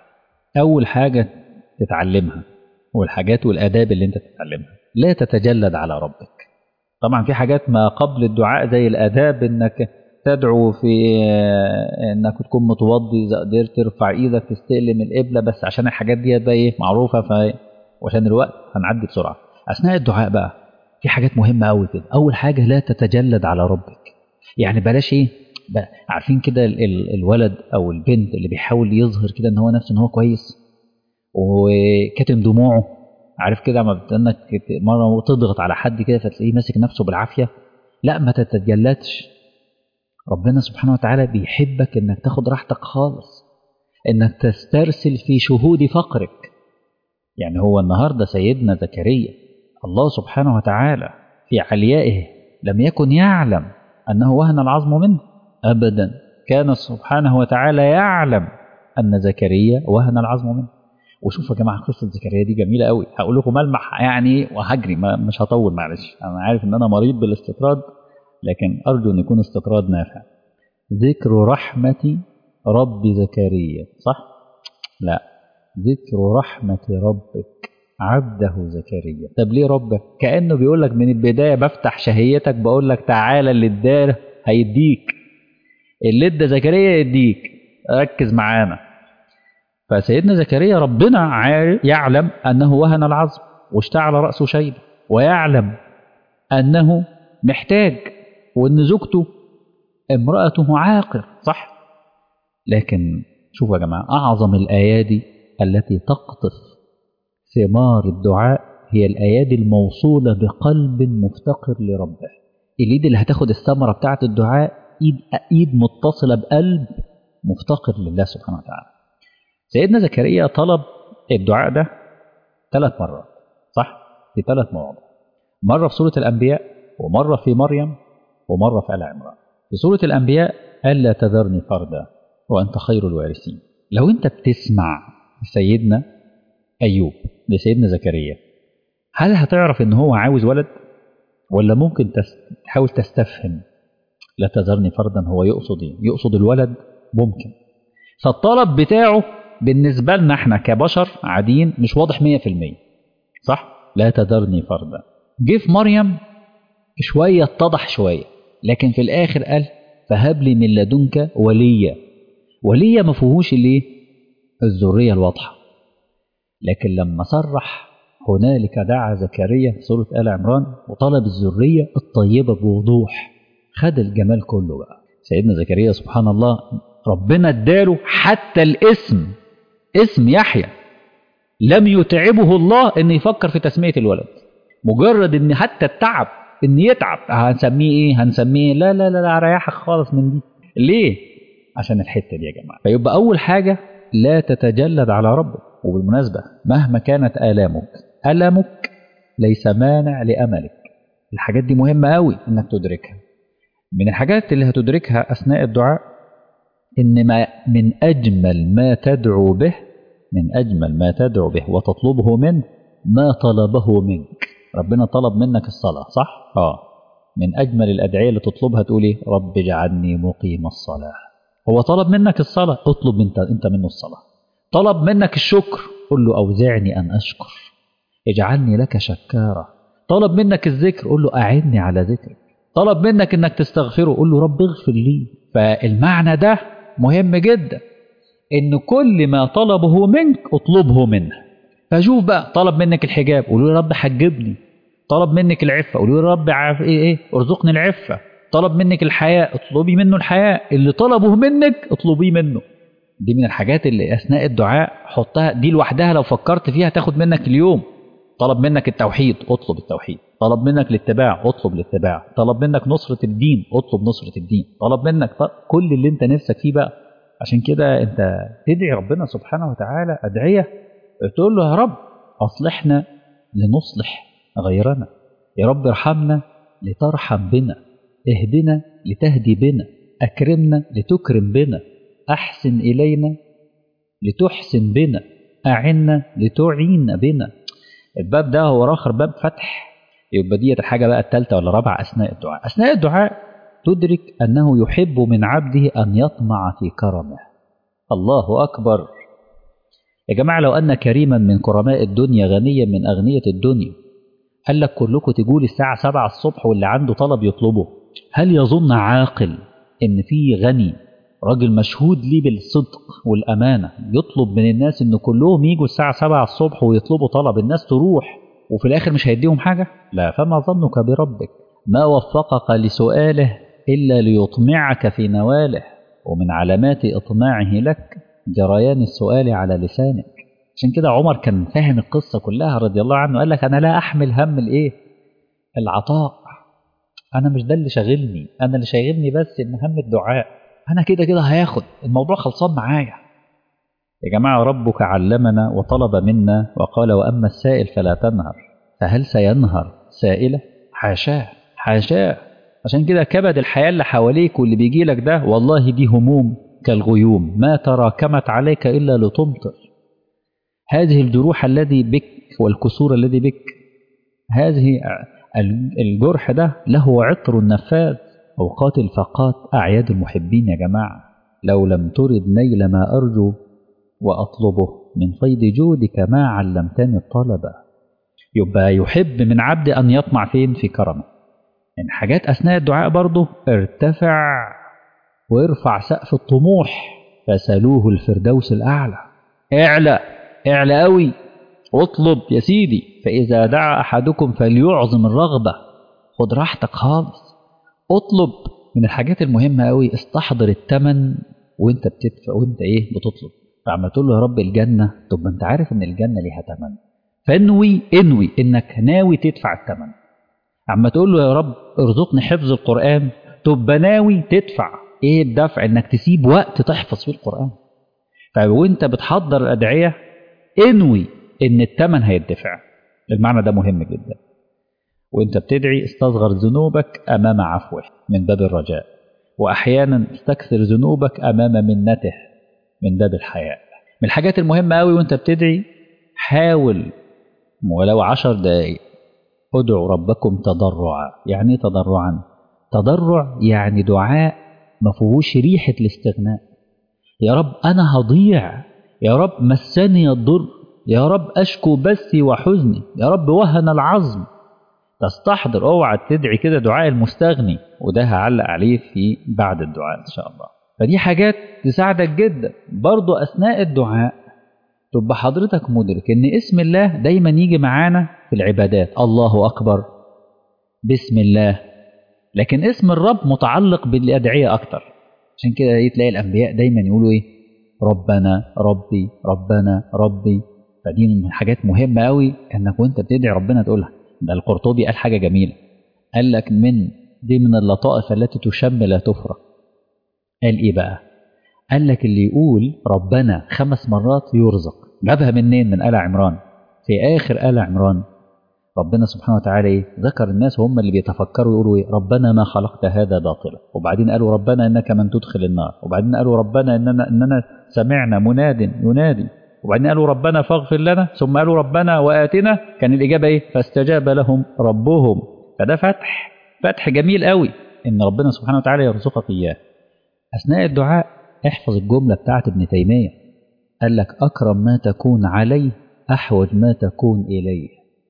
أول حاجة تتعلمها، والحاجات والآداب اللي أنت تتعلمها، لا تتجلد على ربك. طبعا في حاجات ما قبل الدعاء زي الآداب، إنك تدعو في إنك تكون متوضي، إذا قدرت ترفع إيدك تستلم القبلة، بس عشان الحاجات دي بقى إيه معروفة، وعشان الوقت هنعدي بسرعة. أثناء الدعاء بقى في حاجات مهمة أوي كده. أول حاجة لا تتجلد على ربك. يعني بلاش إيه بقى، عارفين كده الولد أو البنت اللي بيحاول يظهر كده إن هو نفسه إن هو كويس وكاتم دموعه، عارف كده ما بتنك مرة تضغط على حد كده فتلاقيه ماسك نفسه بالعافية. لا، ما تتجلدش. ربنا سبحانه وتعالى بيحبك إنك تاخد راحتك خالص، إنك تسترسل في شهود فقرك. يعني هو النهاردة سيدنا زكريا الله سبحانه وتعالى في عليائه لم يكن يعلم أنه وهن العظم منه أبدا. كان سبحانه وتعالى يعلم أن زكريا وهن العظم منه. وشوفوا يا جماعة قصة زكريا دي جميلة قوي. هقول لكم ملمح يعني وهجري، مش هطول معلش، أنا عارف إن أنا مريض بالاستطراد، لكن أرجو أن يكون استطراد نافع. ذكر رحمة رب زكريا، صح؟ لا، ذكر رحمة ربك عبده زكريا. طب ليه ربك؟ كأنه بيقول لك من البداية بفتح شهيتك، بقول لك تعالى اللي اداه هيديك، اللي ادى زكريا يديك، ركز معانا. فسيدنا زكريا ربنا يعلم أنه وهن العظم واشتعل رأسه شيبة، ويعلم أنه محتاج، وأن زوجته امرأته عاقر، صح؟ لكن شوفوا يا جماعة، أعظم الآيات التي تقطف ثمار الدعاء هي الآيات الموصولة بقلب مفتقر لربه. الإيد اللي هتاخد الثمرة بتاعت الدعاء إيد متصلة بقلب مفتقر لله سبحانه وتعالى. سيدنا زكريا طلب الدعاء ده 3 مرات، صح؟ في 3 مواضع. مرة في سورة الأنبياء، ومرة في مريم، ومرة في آل عمران. في سورة الأنبياء قال لا تذرني فردا وأنت خير الوارثين. لو أنت بتسمع سيدنا أيوب لسيدنا زكريا، هل هتعرف إن هو عاوز ولد؟ ولا ممكن تحاول تستفهم لا تذرني فردا هو يقصد إيه؟ يقصد الولد؟ ممكن. فالطلب بتاعه بالنسبة لنا احنا كبشر عاديين مش واضح 100%، صح؟ لا تذرني فردا. جه في مريم شوية اتضح شوية، لكن في الآخر قال فهب لي من لدنك وليا. وليا ما فيهوش الايه؟ الذرية الواضحة. لكن لما صرح هنالك دعا زكريا في سورة آل عمران وطلب الذرية الطيبة بوضوح، خد الجمال كله بقى. سيدنا زكريا سبحان الله ربنا اداله حتى الاسم، اسم يحيى، لم يتعبه الله ان يفكر في تسمية الولد. مجرد ان حتى التعب ان يتعب هنسميه ايه، هنسميه لا لا لا لا ريحك خالص من دي. ليه؟ عشان الحتة دي يا جماعة. فيبقى اول حاجة لا تتجلد على ربك. وبالمناسبة مهما كانت آلامك، ألمك ليس مانع لأملك. الحاجات دي مهمة قوي انك تدركها. من الحاجات اللي هتدركها أثناء الدعاء إن من أجمل ما تدعو به، من أجمل ما تدعو به وتطلبه منه ما طلبه منك. ربنا طلب منك الصلاة صح؟ من أجمل الأدعية اللي تطلبها تقول إيه؟ رب اجعلني مقيم الصلاة. هو طلب منك الصلاة، اطلب انت منه الصلاة. طلب منك الشكر، قل له أوزعني أن أشكر، اجعلني لك شكارا. طلب منك الذكر، قل له أعني على ذكرك. طلب منك إنك تستغفره، قل له رب اغفر لي. فالمعنى ده مهم جدا، إن كل ما طلبه منك اطلبه منه. فشوف بقى، طلب منك الحجاب، قل له يا رب حجبني. طلب منك العفة، قل له يا رب ارزقني العفة. طلب منك الحياء، اطلبي منه الحياء. اللي طلبه منك اطلبيه منه. دي من الحاجات اللي أثناء الدعاء حطها، دي لوحدها لو فكرت فيها تاخد منك اليوم. طلب منك التوحيد، اطلب التوحيد. طلب منك الاتباع، اطلب الاتباع. طلب منك نصرة الدين، اطلب نصرة الدين. طلب منك كل اللي انت نفسك فيه بقى. عشان كده انت تدعي ربنا سبحانه وتعالى أدعية، تقول له يا رب أصلحنا لنصلح غيرنا، يا رب ارحمنا لترحم بنا، اهدنا لتهدي بنا، أكرمنا لتكرم بنا، أحسن إلينا لتحسن بنا، أعنا لتعين بنا. الباب ده هو آخر باب فتح. يبقى ديت الحاجة بقى الثالثة ولا الرابعة أثناء الدعاء. أثناء الدعاء تدرك أنه يحب من عبده أن يطمع في كرمه. الله أكبر يا جماعة، لو أن كريما من كرماء الدنيا غنيا من أغنية الدنيا قال لك كلكم تقول الساعة 7 الصبح واللي عنده طلب يطلبه، هل يظن عاقل إن في غني راجل مشهود ليه بالصدق والأمانة يطلب من الناس إن كلهم يجوا الساعة 7 الصبح ويطلبوا طلب، الناس تروح وفي الآخر مش هيديهم حاجة؟ لا. فما ظنك بربك؟ ما وفقك لسؤاله إلا ليطمعك في نواله، ومن علامات إطماعه لك جريان السؤال على لسانك. عشان كده عمر كان فاهم القصة كلها رضي الله عنه، قال لك أنا لا أحمل هم العطاء. أنا مش ده اللي شاغلني، أنا اللي شاغلني بس إن هم الدعاء. أنا كده كده هياخد الموضوع خلصان معايا. يا جماعة ربك علمنا وطلب منا وقال وأما السائل فلا تنهر، فهل سينهر سائلة؟ حاشاه حاشاه. عشان كده كبد الحياة اللي حواليك واللي بيجي لك ده والله دي هموم كالغيوم ما تراكمت عليك إلا لتمطر. هذه الجروح الذي بك والكسور الذي بك، هذه الجرح ده له عطر النفاذ. أوقات الفاقات أعياد المحبين يا جماعة. لو لم ترد نيل ما أرجو وأطلبه من فيض جودك ما علمتني الطلب. يبقى يحب من عبد أن يطمع فين؟ في كرمه. يعني حاجات أثناء الدعاء برضه ارتفع وارفع سقف الطموح، فسألوه الفردوس الأعلى. اعلى قوي، اطلب يا سيدي. فإذا دعا أحدكم فليعظم الرغبة، خد راحتك خالص، اطلب. من الحاجات المهمة قوي استحضر التمن وانت بتدفع وانت بتطلب. فعما تقول له يا رب الجنة، طب انت عارف ان الجنة ليها تمن، فانوي انك ناوي تدفع التمن. عما تقول له يا رب ارزقني حفظ القرآن، طب ناوي تدفع الدفع انك تسيب وقت تحفظ فيه القرآن. فوانت بتحضر الأدعية انوي ان التمن هيدفع. المعنى ده مهم جدا. وانت بتدعي استصغر ذنوبك امام عفوه من باب الرجاء، واحيانا استكثر ذنوبك امام منته من باب الحياء. من الحاجات المهمة قوي وانت بتدعي، حاول ولو 10 دقائق ادعوا ربكم تضرعا. يعني ايه تضرعا؟ تضرع يعني دعاء ما فيهوش ريحة الاستغناء. يا رب أنا هضيع، يا رب مسني الضر، يا رب أشكو بثي وحزني، يا رب وهن العظم. تستحضر، اوعى تدعي كده دعاء المستغني، وده هعلق عليه في بعد الدعاء إن شاء الله. فدي حاجات تساعدك جدا. برضو أثناء الدعاء تبقى حضرتك مدرك إن اسم الله دايما يجي معانا في العبادات، الله أكبر، بسم الله. لكن اسم الرب متعلق بالأدعية أكتر. عشان كده تلاقي الأنبياء دايما يقولوا ربنا ربي ربنا ربي. فدي من حاجات مهمة قوي انك وانت بتدعي ربنا تقولها. ده القرطبي قال حاجة جميلة، قال لك دي من اللطائف التي تشم لا تفرق. قال ايه بقى؟ قال لك اللي يقول ربنا 5 مرات يرزق. جابها منين؟ من آل عمران. في آخر آل عمران ربنا سبحانه وتعالى إيه؟ ذكر الناس هم اللي بيتفكروا يقولوا إيه؟ ربنا ما خلقت هذا باطلا، وبعدين قالوا ربنا إنك من تدخل النار، وبعدين قالوا ربنا إننا سمعنا مناد ينادي، وبعدين قالوا ربنا فاغفر لنا، ثم قالوا ربنا وآتنا. كان الإجابة إيه؟ فاستجاب لهم ربهم. فده فتح جميل قوي إن ربنا سبحانه وتعالى يرزقك إياه. أثناء الدعاء احفظ الجملة بتاعت ابن تيمية، قال لك أكرم ما تكون عليه أحوج ما تكون إليه.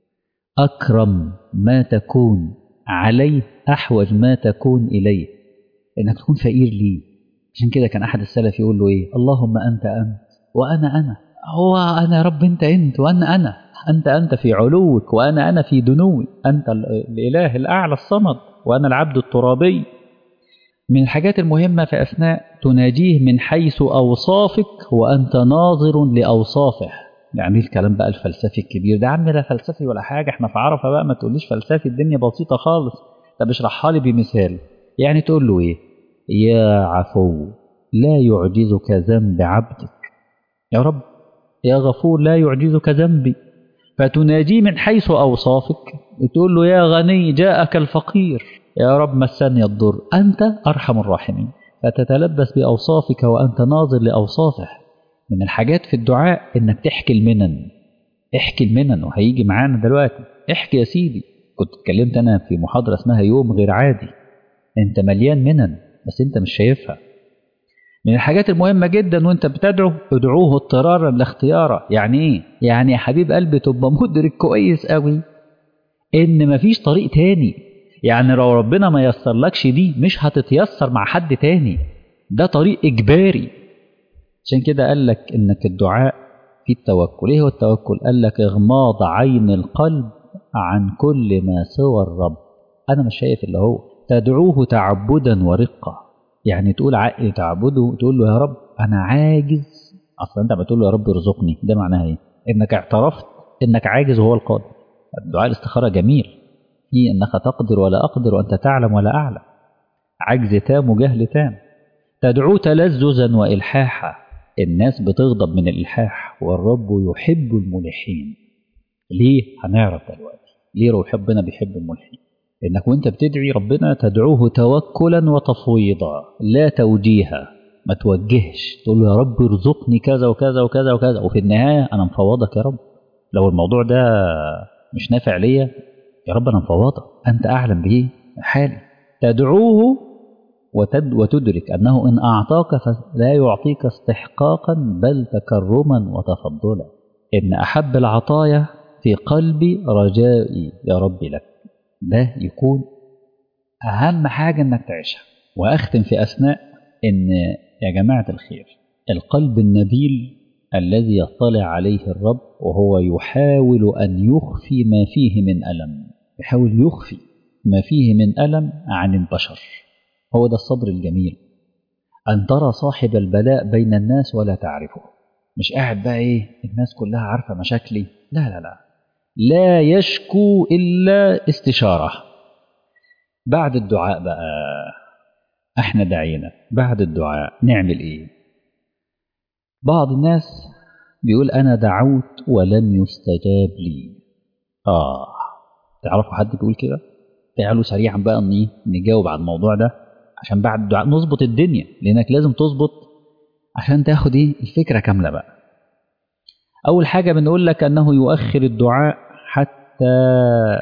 أكرم ما تكون عليه أحوج ما تكون إليه، إنك تكون فقير ليه. عشان كده كان أحد السلف يقول له إيه؟ اللهم أنت وأنا أنا. هو أنا يا رب أنت وأنا أنا. أنت في علوك وأنا في دنوي. أنت الإله الأعلى الصمد وأنا العبد الترابي. من الحاجات المهمة في أثناء تناجيه من حيث أوصافك وأنت ناظر لأوصافه. يعني الكلام بقى الفلسفي الكبير ده، عم لا فلسفي ولا حاجة، احنا في عرفة بقى، ما تقوليش فلسفي، الدنيا بسيطة خالص. طب اشرحها لي بمثال. يعني تقول له ايه؟ يا عفو لا يعجزك ذنب عبدك. يا رب يا غفور لا يعجزك ذنبي. فتناجيه من حيث أوصافك، تقول له يا غني جاءك الفقير، يا رب مسني الضر، أنت أرحم الراحمين. فتتلبس بأوصافك وأنت ناظر لأوصافه. من الحاجات في الدعاء إنك تحكي المنن. احكي المنن وهيجي معانا دلوقتي. احكي يا سيدي. كنت اتكلمت أنا في محاضرة اسمها يوم غير عادي. أنت مليان منن بس أنت مش شايفها. من الحاجات المهمة جدا وانت بتدعو، ادعوه اضطرارا لا اختيارا. يعني ايه؟ يعني يا حبيب قلبي تبقى مدرك كويس قوي ان مفيش طريق تاني. يعني لو ربنا ما يسرلكش دي مش هتتيسر مع حد تاني، ده طريق اجباري. عشان كده قال لك انك الدعاء في التوكل. ايه هو التوكل؟ قال لك اغماض عين القلب عن كل ما سوى الرب. انا مش شايف اللي هو. تدعوه تعبدا ورقة. يعني تقول عقل تعبده، تقول له يا رب أنا عاجز. أصلا أنت بتقول له يا رب ارزقني، ده معناها إيه؟ إنك اعترفت إنك عاجز وهو القادر. الدعاء الاستخارة جميل في إنك تقدر ولا أقدر وأنت تعلم ولا أعلم. عجز تام وجهل تام. تدعوه تلذذا وإلحاحا. الناس بتغضب من الإلحاح والرب يحب الملحين. ليه؟ هنعرف دلوقتي ليه ربنا بيحب الملحين. إنك وانت بتدعي ربنا تدعوه توكلا وتفويضا لا توجيها. ما توجهش تقول له يا رب ارزقني كذا وكذا وكذا وكذا، وفي النهاية أنا مفوضك يا رب. لو الموضوع ده مش نافع ليا يا رب أنا مفوضك، أنت أعلم به حالي. تدعوه وتدرك أنه إن أعطاك فلا يعطيك استحقاقا بل تكرما وتفضلا. إن أحب العطايا في قلبي رجائي يا رب لك. ده يكون أهم حاجة إنك تعيشها. وأختم في أثناء إن يا جماعة الخير، القلب النبيل الذي يطلع عليه الرب وهو يحاول أن يخفي ما فيه من ألم، يحاول يخفي ما فيه من ألم عن البشر. هو ده الصبر الجميل. أن ترى صاحب البلاء بين الناس ولا تعرفه. مش قاعد بقى إيه الناس كلها عارفة مشاكلي، لا لا لا، لا يشكو إلا استشارة. بعد الدعاء بقى احنا دعينا، بعد الدعاء نعمل ايه؟ بعض الناس بيقول انا دعوت ولم يستجاب لي. تعرفوا حد بيقول كده؟ تعالوا سريعا بقى نجاوب على الموضوع ده عشان بعد الدعاء نظبط الدنيا، لانك لازم تظبط عشان تاخد ايه الفكرة كاملة بقى. اول حاجة بنقول لك انه يؤخر الدعاء حتى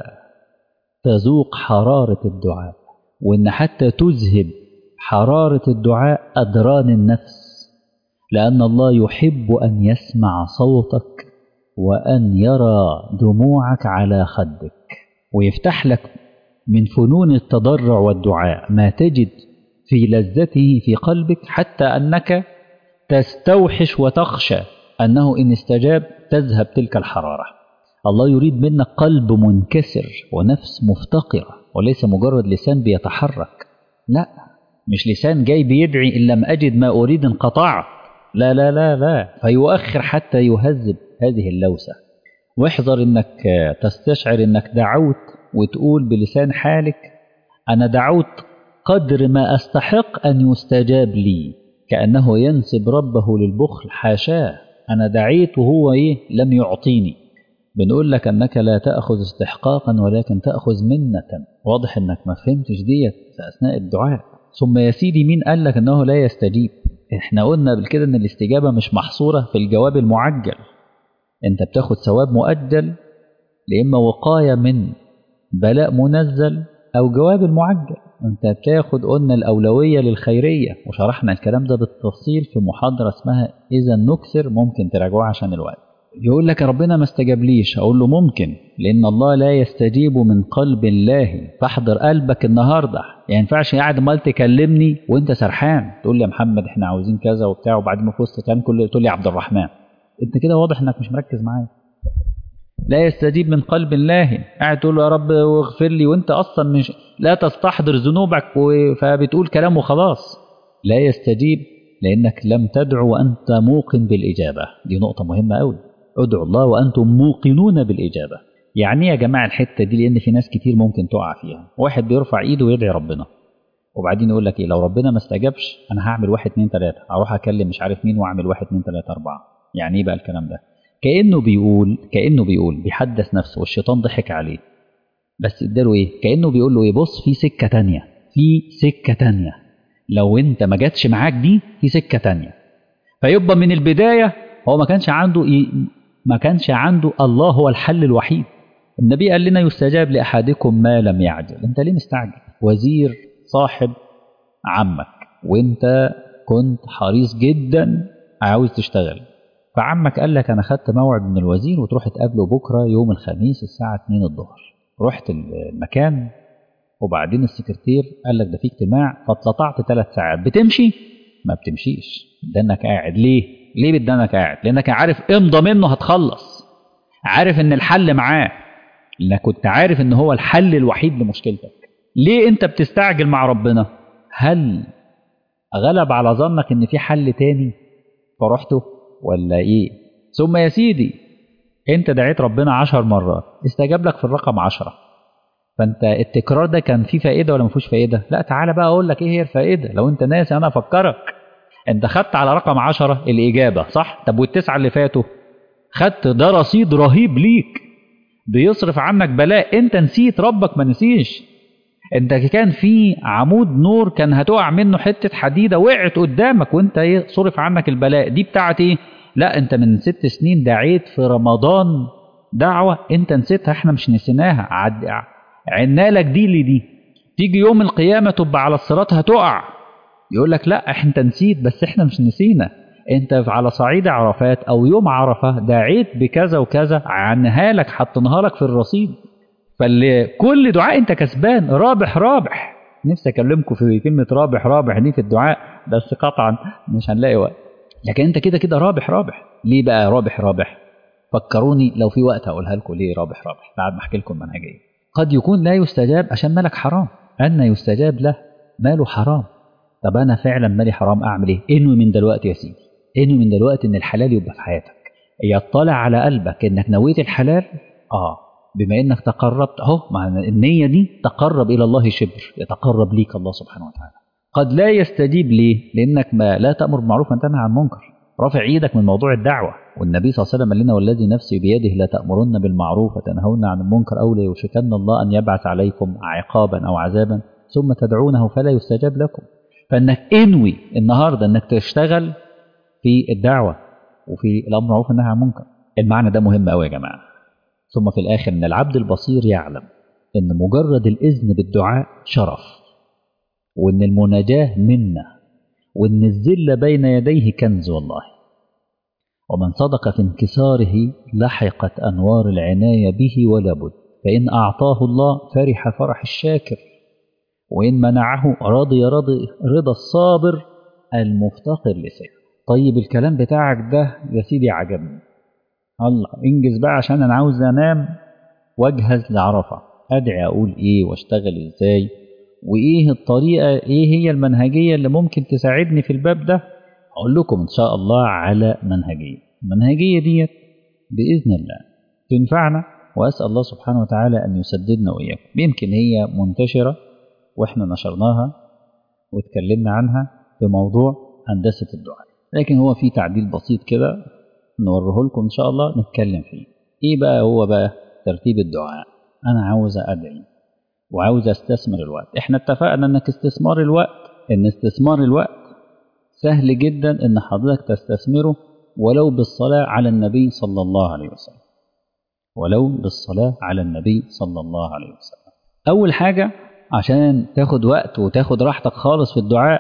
تذوق حرارة الدعاء، وإن حتى تذهب حرارة الدعاء أدران النفس، لأن الله يحب أن يسمع صوتك وأن يرى دموعك على خدك، ويفتح لك من فنون التضرع والدعاء ما تجد في لذته في قلبك، حتى أنك تستوحش وتخشى أنه إن استجاب تذهب تلك الحرارة. الله يريد منك قلب منكسر ونفس مفتقرة، وليس مجرد لسان بيتحرك. لا، مش لسان جاي بيدعي إن لم أجد ما أريد انقطعت. لا لا لا لا، فيؤخر حتى يهذب هذه اللوسة. واحذر إنك تستشعر إنك دعوت وتقول بلسان حالك أنا دعوت قدر ما أستحق أن يستجاب لي، كأنه ينسب ربه للبخل. حاشاه، أنا دعيت وهو لم يعطيني. بنقول لك أنك لا تأخذ استحقاقا ولكن تأخذ منة. واضح أنك ما فهمتش ديت في أثناء الدعاء. ثم يا سيدي مين قال لك أنه لا يستجيب؟ احنا قلنا بالكده أن الاستجابة مش محصورة في الجواب المعجل. أنت بتاخد ثواب مؤجل، لإما وقاية من بلاء منزل أو جواب المعجل. أنت بتاخد قلنا الأولوية للخيرية، وشرحنا الكلام ده بالتفصيل في محاضرة اسمها إذا نكسر، ممكن تراجعوها عشان الوقت. يقول لك ربنا ما استجابليش، أقول له ممكن، لأن الله لا يستجيب من قلب الله. فاحضر قلبك النهاردة. يعني ينفعش قاعد مال تكلمني وانت سرحان تقول لي يا محمد احنا عاوزين كذا وبتاع، وبعدين في وسط كلام كله تقول لي يا عبد الرحمن. انت كده واضح انك مش مركز معايا. لا يستجيب من قلب الله، قاعد تقول له يا رب واغفر لي وانت اصلا مش لا تستحضر ذنوبك فبتقول كلام وخلاص. لا يستجيب لانك لم تدعو وانت موقن بالاجابه. دي نقطه مهمه قوي. ادعوا الله وانتم موقنون بالاجابه. يعني يا جماعه الحته دي، لان في ناس كتير ممكن تقع فيها. واحد بيرفع ايده ويدعي ربنا، وبعدين يقول لك ايه، لو ربنا ما استجابش انا هعمل 1 2 3، اروح اكلم مش عارف مين واعمل 1 2 3 4. يعني ايه بقى الكلام ده؟ كأنه بيقول بيحدث نفسه، والشيطان ضحك عليه بس اداله ايه، كأنه بيقول له ايه، بص في سكة تانية، في سكة تانية، لو انت ما جاتش معاك دي في سكة تانية. فيبقى من البداية هو ما كانش عنده الله هو الحل الوحيد. النبي قال لنا يستجاب لأحدكم ما لم يعجل. انت ليه مستعجل؟ وزير صاحب عمك وانت كنت حريص جدا عاوز تشتغل، فعمك قال لك انا خدت موعد من الوزير وتروح تقابله بكره يوم الخميس الساعه 2 الظهر. رحت المكان، وبعدين السكرتير قال لك ده في اجتماع، فاتلطعت 3 ساعات. بتمشي؟ ما بتمشيش، بدنك قاعد. ليه بدنك قاعد؟ لانك عارف امضى منه هتخلص، عارف ان الحل معاه، لانك كنت عارف ان هو الحل الوحيد لمشكلتك. ليه انت بتستعجل مع ربنا؟ هل غلب على ظنك ان في حل تاني فرحته ولا ايه؟ ثم يا سيدي انت دعيت ربنا 10 مرات، استجاب لك في الرقم 10. فانت التكرار ده كان فيه فائده ولا ما فيهوش فائده؟ لا، تعالى بقى اقول لك ايه هي الفائده. لو انت ناسي انا افكرك. انت خدت على رقم 10 الاجابه صح؟ طب والتسعه اللي فاتوا خدت ده رصيد رهيب ليك بيصرف عنك بلاء. انت نسيت، ربك ما نسيش. انت كان في عمود نور كان هتقع منه حته حديده وقعت قدامك وانت ايه صرف عنك البلاء. دي بتاعت ايه؟ لا، انت من 6 سنين دعيت في رمضان دعوه انت نسيتها، احنا مش نسيناها، عنا لك دي لدي. تيجي يوم القيامه تبقى على الصراط هتقع، يقول لك لا انت نسيت، بس احنا مش نسينا. انت على صعيد عرفات او يوم عرفه دعيت بكذا وكذا، عنها لك حطيناها لك في الرصيد. فكل دعاء انت كسبان، رابح رابح. نفسي اكلمكم في كلمه رابح رابح دي في الدعاء، بس قطعا مش هنلاقي وقت. لكن انت كده كده رابح رابح. ليه بقى رابح رابح؟ فكروني لو في وقت هقولها لكم ليه رابح رابح بعد ما احكي لكم منهجيه. قد يكون لا يستجاب عشان مالك حرام. أن يستجاب له ماله حرام. طب انا فعلا مالي حرام، اعمل ايه؟ انوي من دلوقتي يا سيدي، انوي من دلوقتي ان الحلال يبقى في حياتك. يطلع على قلبك انك نويت الحلال. بما انك تقربت اهو، مع النية دي تقرب الى الله شبر، يتقرب ليك الله سبحانه وتعالى. قد لا يستجيب ليه؟ لانك ما لا تأمر بالمعروف وتنهى عن المنكر، رافع ايدك من موضوع الدعوة. والنبي صلى الله عليه وسلم قال لنا والذي نفسي بيده لا تأمرن بالمعروف وتنهون عن المنكر او ليوشكن الله ان يبعث عليكم عقابا او عذابا ثم تدعونه فلا يستجاب لكم. فانك انوي النهارده انك تشتغل في الدعوة وفي الامر بالمعروف والنهي عن المنكر. المعنى ده مهم قوي يا جماعة. ثم في الآخر أن العبد البصير يعلم أن مجرد الإذن بالدعاء شرف، وأن المناجاة منة، وأن الذل بين يديه كنز والله. ومن صدق في انكساره لحقت أنوار العناية به ولا بد، فإن أعطاه الله فرح فرح الشاكر، وإن منعه رضي رضا الصابر المفتقر لسير. طيب الكلام بتاعك ده يا سيدي عجبني، الله انجز بقى عشان انا عاوز انام واجهز لعرفه. ادعي اقول ايه واشتغل ازاي، وايه الطريقه، ايه هي المنهجيه اللي ممكن تساعدني في الباب ده؟ اقول لكم ان شاء الله على منهجيه. المنهجيه ديت باذن الله تنفعنا، واسال الله سبحانه وتعالى ان يسددنا واياكم. يمكن هي منتشره واحنا نشرناها واتكلمنا عنها في موضوع هندسه الدعاء، لكن هو في تعديل بسيط كده نوريه لكم إن شاء الله نتكلم فيه. إيه بقى هو بقى ترتيب الدعاء؟ أنا عاوز أدعي وعاوز أستثمر الوقت. إحنا اتفقنا إن استثمار الوقت سهل جدا إن حضرتك تستثمره ولو بالصلاة على النبي صلى الله عليه وسلم. ولو بالصلاة على النبي صلى الله عليه وسلم. أول حاجة عشان تاخد وقت وتاخد راحتك خالص في الدعاء،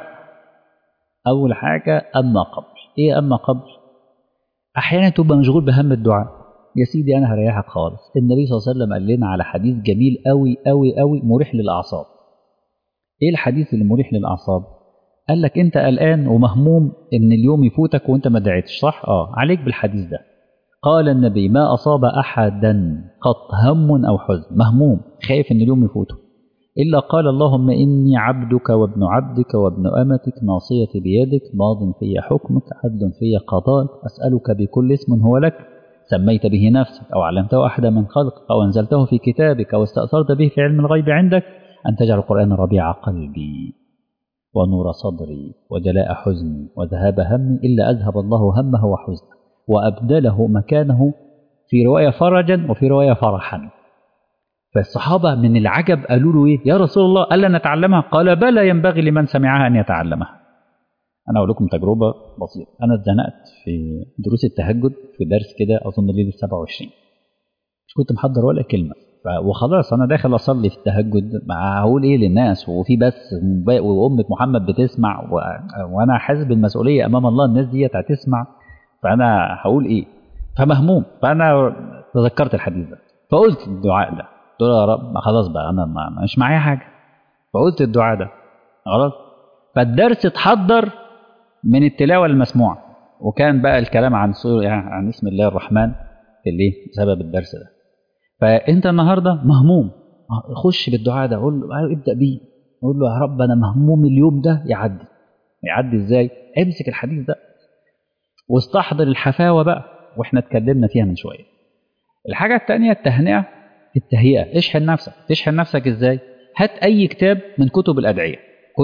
أول حاجة أما قبل. إيه أما قبل؟ أحيانا تبقى مشغول بهم الدعاء، يا سيدي أنا هريحك خالص. النبي صلى الله عليه وسلم قال لنا على حديث جميل أوي أوي أوي مريح للأعصاب. إيه الحديث اللي مريح للأعصاب؟ قال لك أنت قلقان ومهموم إن اليوم يفوتك وأنت ما دعيتش، صح؟ عليك بالحديث ده. قال النبي ما أصاب أحدا قط هم أو حزن، مهموم خايف إن اليوم يفوته، إلا قال اللهم إني عبدك وابن عبدك وابن أمتك ناصيتي بيدك ماض في حكمك عدل في قضاءك أسألك بكل اسم هو لك سميت به نفسك أو علمته أحدا من خلقك أو أنزلته في كتابك أو استأثرت به في علم الغيب عندك أن تجعل القرآن ربيع قلبي ونور صدري وجلاء حزني وذهاب همي إلا أذهب الله همه وحزنه وأبدله مكانه في رواية فرجا وفي رواية فرحا. فالصحابة من العجب قالوا له إيه يا رسول الله ألا نتعلمها؟ قال بلى ينبغي لمن سمعها أن يتعلمها. أنا أقول لكم تجربة بسيطة. أنا اتزنقت في دروس التهجد في درس كده أظن ليلة 27، مش كنت محضر ولا كلمة وخلاص أنا داخل أصلي في التهجد، هقول إيه للناس وفي بس وأمة محمد بتسمع وأنا حاسس بالمسؤولية أمام الله، الناس دي هتسمع فأنا هقول إيه؟ فمهموم. فأنا تذكرت الحديث ده فقلت الدعاء ده، قلت له يا رب خلاص بقى أنا مش معايا حاجة، فقلت الدعاء ده خلاص. فالدرس اتحضر من التلاوة المسموعة، وكان بقى الكلام عن عن اسم الله الرحمن اللي بسبب الدرس ده. فأنت النهاردة مهموم، خش بالدعاء ده، قول له ابدأ بيه، قول له يا رب أنا مهموم اليوم ده يعدي إزاي؟ امسك الحديث ده واستحضر الحفاوة بقى، واحنا اتكلمنا فيها من شوية. الحاجة التانية التهنئة، التهيئة. تشحن نفسك ازاي؟ هات اي كتاب من كتب الأدعية،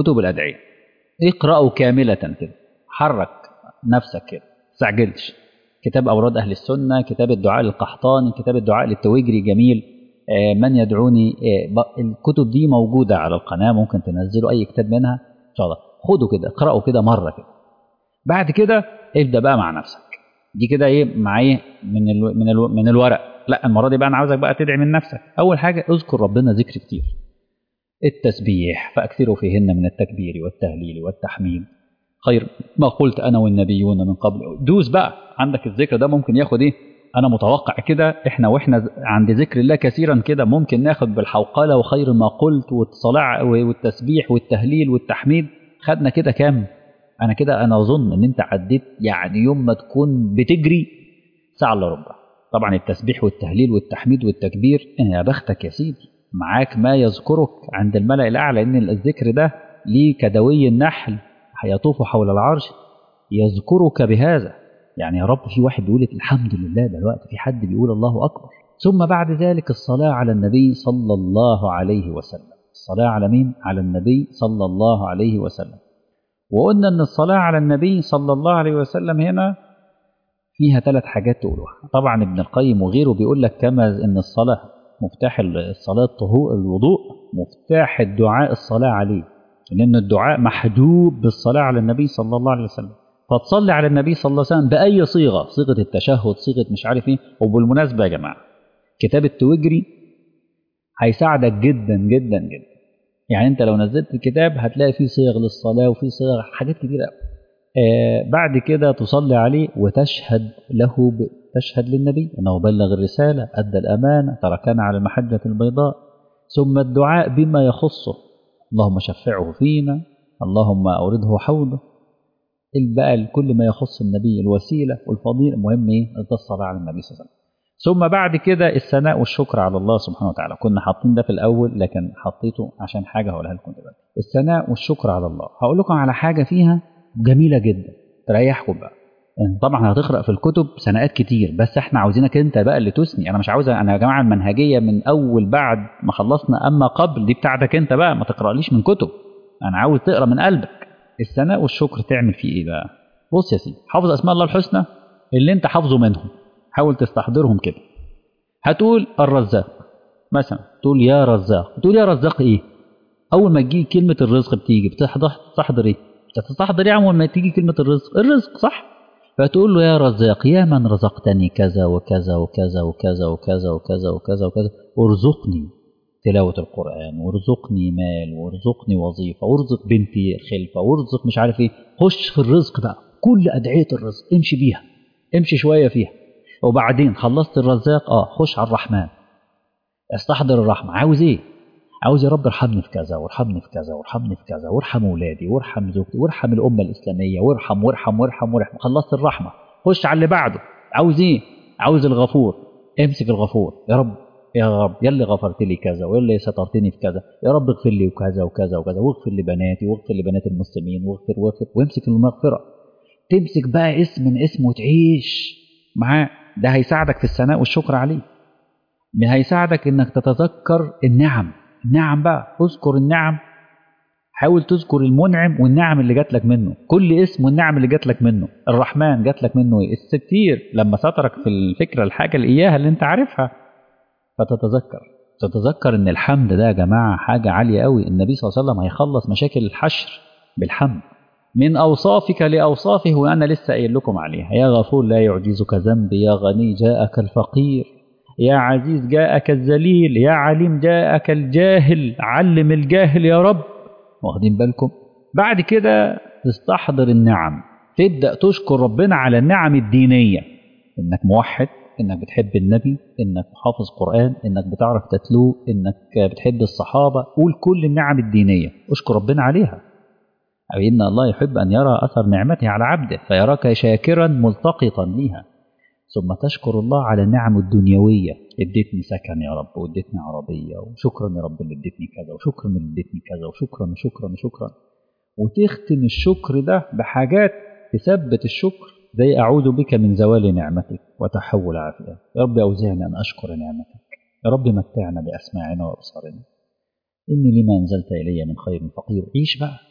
اقرأه كاملة كده، حرك نفسك كده، تستعجلش. كتاب أوراد أهل السنة، كتاب الدعاء للقحطاني، كتاب الدعاء للتويجري جميل، من يدعوني، الكتب دي موجودة على القناة، ممكن تنزلوا أي كتاب منها إن شاء الله، خده كده اقرأه كده مرة كده. بعد كده ابدأ بقى مع نفسك. دي كده ايه معايا من الورق. لا المرة دي بقى أنا عاوزك بقى تدعي من نفسك. أول حاجة اذكر ربنا ذكر كتير، التسبيح فأكثروا فيهن من التكبير والتهليل والتحميد خير ما قلت أنا والنبيون من قبل. دوس بقى عندك الذكر ده ممكن ياخد ايه، أنا متوقع كده واحنا عند ذكر الله كثيرا كده ممكن ناخد بالحوقلة وخير ما قلت والصلاة والتسبيح والتهليل والتحميد. خدنا كده كام؟ أنا أظن إن أنت عديت يعني يوم ما تكون بتجري ساعة إلا ربع. طبعا التسبيح والتهليل والتحميد والتكبير يا بختك يا سيدي، معاك ما يذكرك عند الملأ الأعلى، إن الذكر ده ليه كدوي النحل هيطوف حول العرش يذكرك بهذا. يعني يا رب في واحد بيقول الحمد لله دلوقتي، في حد بيقول الله أكبر. ثم بعد ذلك الصلاة على النبي صلى الله عليه وسلم. الصلاة على مين؟ على النبي صلى الله عليه وسلم. وقلنا أن الصلاة على النبي صلى الله عليه وسلم هنا فيها 3 حاجات تقولوها. طبعا ابن القيم وغيره بيقول لك كما أن الصلاة مفتاح الصلاة الوضوء، مفتاح الدعاء الصلاة عليه، لأن الدعاء محجوب بالصلاة على النبي صلى الله عليه وسلم. فتصلي على النبي صلى الله عليه وسلم بأي صيغة، صيغة التشهد، صيغة مش عارف ايه. وبالمناسبة يا جماعة كتاب التويجري هيساعدك جدا جدا جدا. يعني انت لو نزلت الكتاب هتلاقي فيه صيغ للصلاة وفيه صيغ حاجات كتير قوي. بعد كده تصلي عليه وتشهد له تشهد للنبي أنه بلغ الرسالة أدى الأمانة تركنا على المحجة البيضاء. ثم الدعاء بما يخصه، اللهم شفعه فينا، اللهم أورده حوضه، بقى كل ما يخص النبي، الوسيلة والفضيلة. المهم ايه؟ الصلاة على النبي صلى الله عليه وسلم. ثم بعد كده الثناء والشكر على الله سبحانه وتعالى. كنا حاطين ده في الأول لكن حطيته عشان حاجة هقولها لكم دلوقتي. الثناء والشكر على الله هقول لكم على حاجة فيها جميلة جدا تريحكم بقى. يعني طبعا هتقرأ في الكتب ثناءات كتير، بس احنا عاوزينك انت بقى اللي تثني. انا مش عاوز، انا يا جماعة المنهجية من أول بعد ما خلصنا أما قبل دي بتاعتك انت بقى، ما تقرأليش من كتب، أنا عاوز تقرأ من قلبك. الثناء والشكر تعمل فيه ايه بقى؟ بص يا سيدي، حافظ أسماء الله الحسنى اللي انت حافظه منهم، حاول تستحضرهم كده. هتقول الرزاق مثلا، تقول يا رزاق، تقول يا رزاق ايه؟ اول ما تجي كلمه الرزق بتيجي بتستحضر ايه؟ بتستحضر ايه اول ما تيجي كلمه الرزق؟ الرزق صح. فتقول له يا رزاق، يا من رزقتني كذا وكذا وكذا وكذا وكذا وكذا وكذا وكذا، ارزقني تلاوة القرآن، وارزقني مال، وارزقني وظيفة، وارزق بنتي خلفة، وارزق مش عارف ايه. خش في الرزق بقى، كل أدعية الرزق امشي بيها، امشي شوية فيها. وبعدين خلصت الرزاق، خش على الرحمن، استحضر الرحمة. عاوز ايه؟ عاوز يا رب ارحمني في كذا، وارحمني في كذا، وارحمني في كذا، وارحم اولادي، وارحم زوجتي، وارحم الامه الاسلاميه، وارحم وارحم وارحم وارحم. خلصت الرحمه، خش على اللي بعده. عاوز ايه؟ عاوز الغفور. امسك الغفور، يا رب يا رب يا اللي غفرت لي كذا، ويا اللي سترتني في كذا، يا رب اغفر لي وكذا وكذا وكذا، واغفر لبناتي، واغفر لبنات المسلمين، واغفر. وامسك المغفره. تمسك بقى اسم من اسمه وتعيش معاه. ده هيساعدك في الثناء والشكر عليه، هيساعدك انك تتذكر النعم. النعم بقى، اذكر النعم، حاول تذكر المنعم والنعم اللي جات لك منه. كل اسم والنعم اللي جات لك منه. الرحمن جات لك منه ايه؟ الستير، لما سترك في الفكره الحاجه اللي اياها اللي انت عارفها. تتذكر ان الحمد ده يا جماعه حاجه عاليه قوي. النبي صلى الله عليه وسلم هيخلص مشاكل الحشر بالحمد. من اوصافك لاوصافه، وانا لسه قايل لكم عليها. يا غفور لا يعجزك ذنبي، يا غني جاءك الفقير، يا عزيز جاءك الذليل، يا عليم جاءك الجاهل، علم الجاهل يا رب. واخدين بالكم؟ بعد كده تستحضر النعم، تبدأ تشكر ربنا على النعم الدينية، انك موحد، انك بتحب النبي، انك محافظ قرآن، انك بتعرف تتلو، انك بتحب الصحابة. قول كل النعم الدينية، اشكر ربنا عليها. أو إن الله يحب أن يرى أثر نعمته على عبده فيراك شاكرا ملتقطا ليها. ثم تشكر الله على النعم الدنيوية. اديتني سكن يا رب، واديتني عربية، وشكرا يا رب اللي اديتني كذا، وشكرا اللي اديتني كذا، وشكرا وشكرا وشكرا. وتختم الشكر ده بحاجات تثبت الشكر، زي أعوذ بك من زوال نعمتك وتحول عافية. يا رب أوزعني أن أشكر نعمتك. يا رب متعنا بأسماعنا وأبصارنا. إني لما أنزلت إلي من خير فقير. عيش بقى.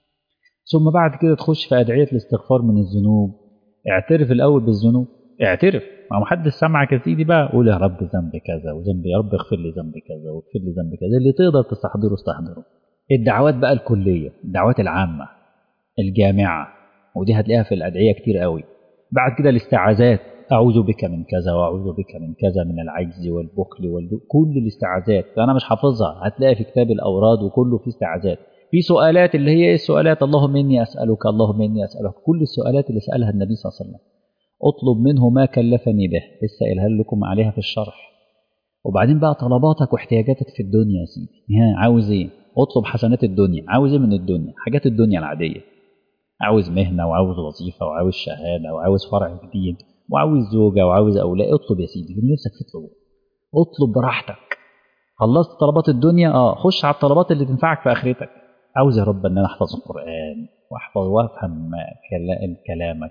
ثم بعد كده تخش في أدعية الاستغفار من الذنوب. اعترف الأول بالذنوب، اعترف. ما محدش سامعك يا سيدي بقى. قول يا رب ذنبي كذا وذنبي، يا رب اغفر لي ذنبي كذا واغفر لي ذنبي كذا. اللي تقدر تستحضره استحضره. الدعوات بقى الكلية، الدعوات العامة الجامعة، ودي هتلاقيها في الأدعية كتير قوي. بعد كده الاستعاذات، أعوذ بك من كذا، وأعوذ بك من كذا، من العجز والبخل كل الاستعاذات. فأنا مش حافظها، هتلاقي في كتاب الأوراد وكله فيه استعاذات. في سؤالات اللي هي السؤالات، اللهم إني أسألك، اللهم إني أسألك، كل السؤالات اللي سألها النبي صلى الله عليه وسلم. اطلب منه ما كلفني به، لسه قايلها لكم عليها في الشرح. وبعدين بقى طلباتك واحتياجاتك في الدنيا يا سيدي. عاوز ايه؟ اطلب حسنات الدنيا. عاوز ايه من الدنيا؟ حاجات الدنيا العادية. عاوز مهنة، وعاوز وظيفة، وعاوز شهادة، وعاوز فرع جديد، وعاوز زوجة، وعاوز أولاد. اطلب يا سيدي اللي نفسك تطلبه، اطلب براحتك. خلصت طلبات الدنيا، خش على الطلبات اللي تنفعك في آخرتك. عاوز يا رب ان انا احفظ القرآن، واحفظ وافهم كلامك،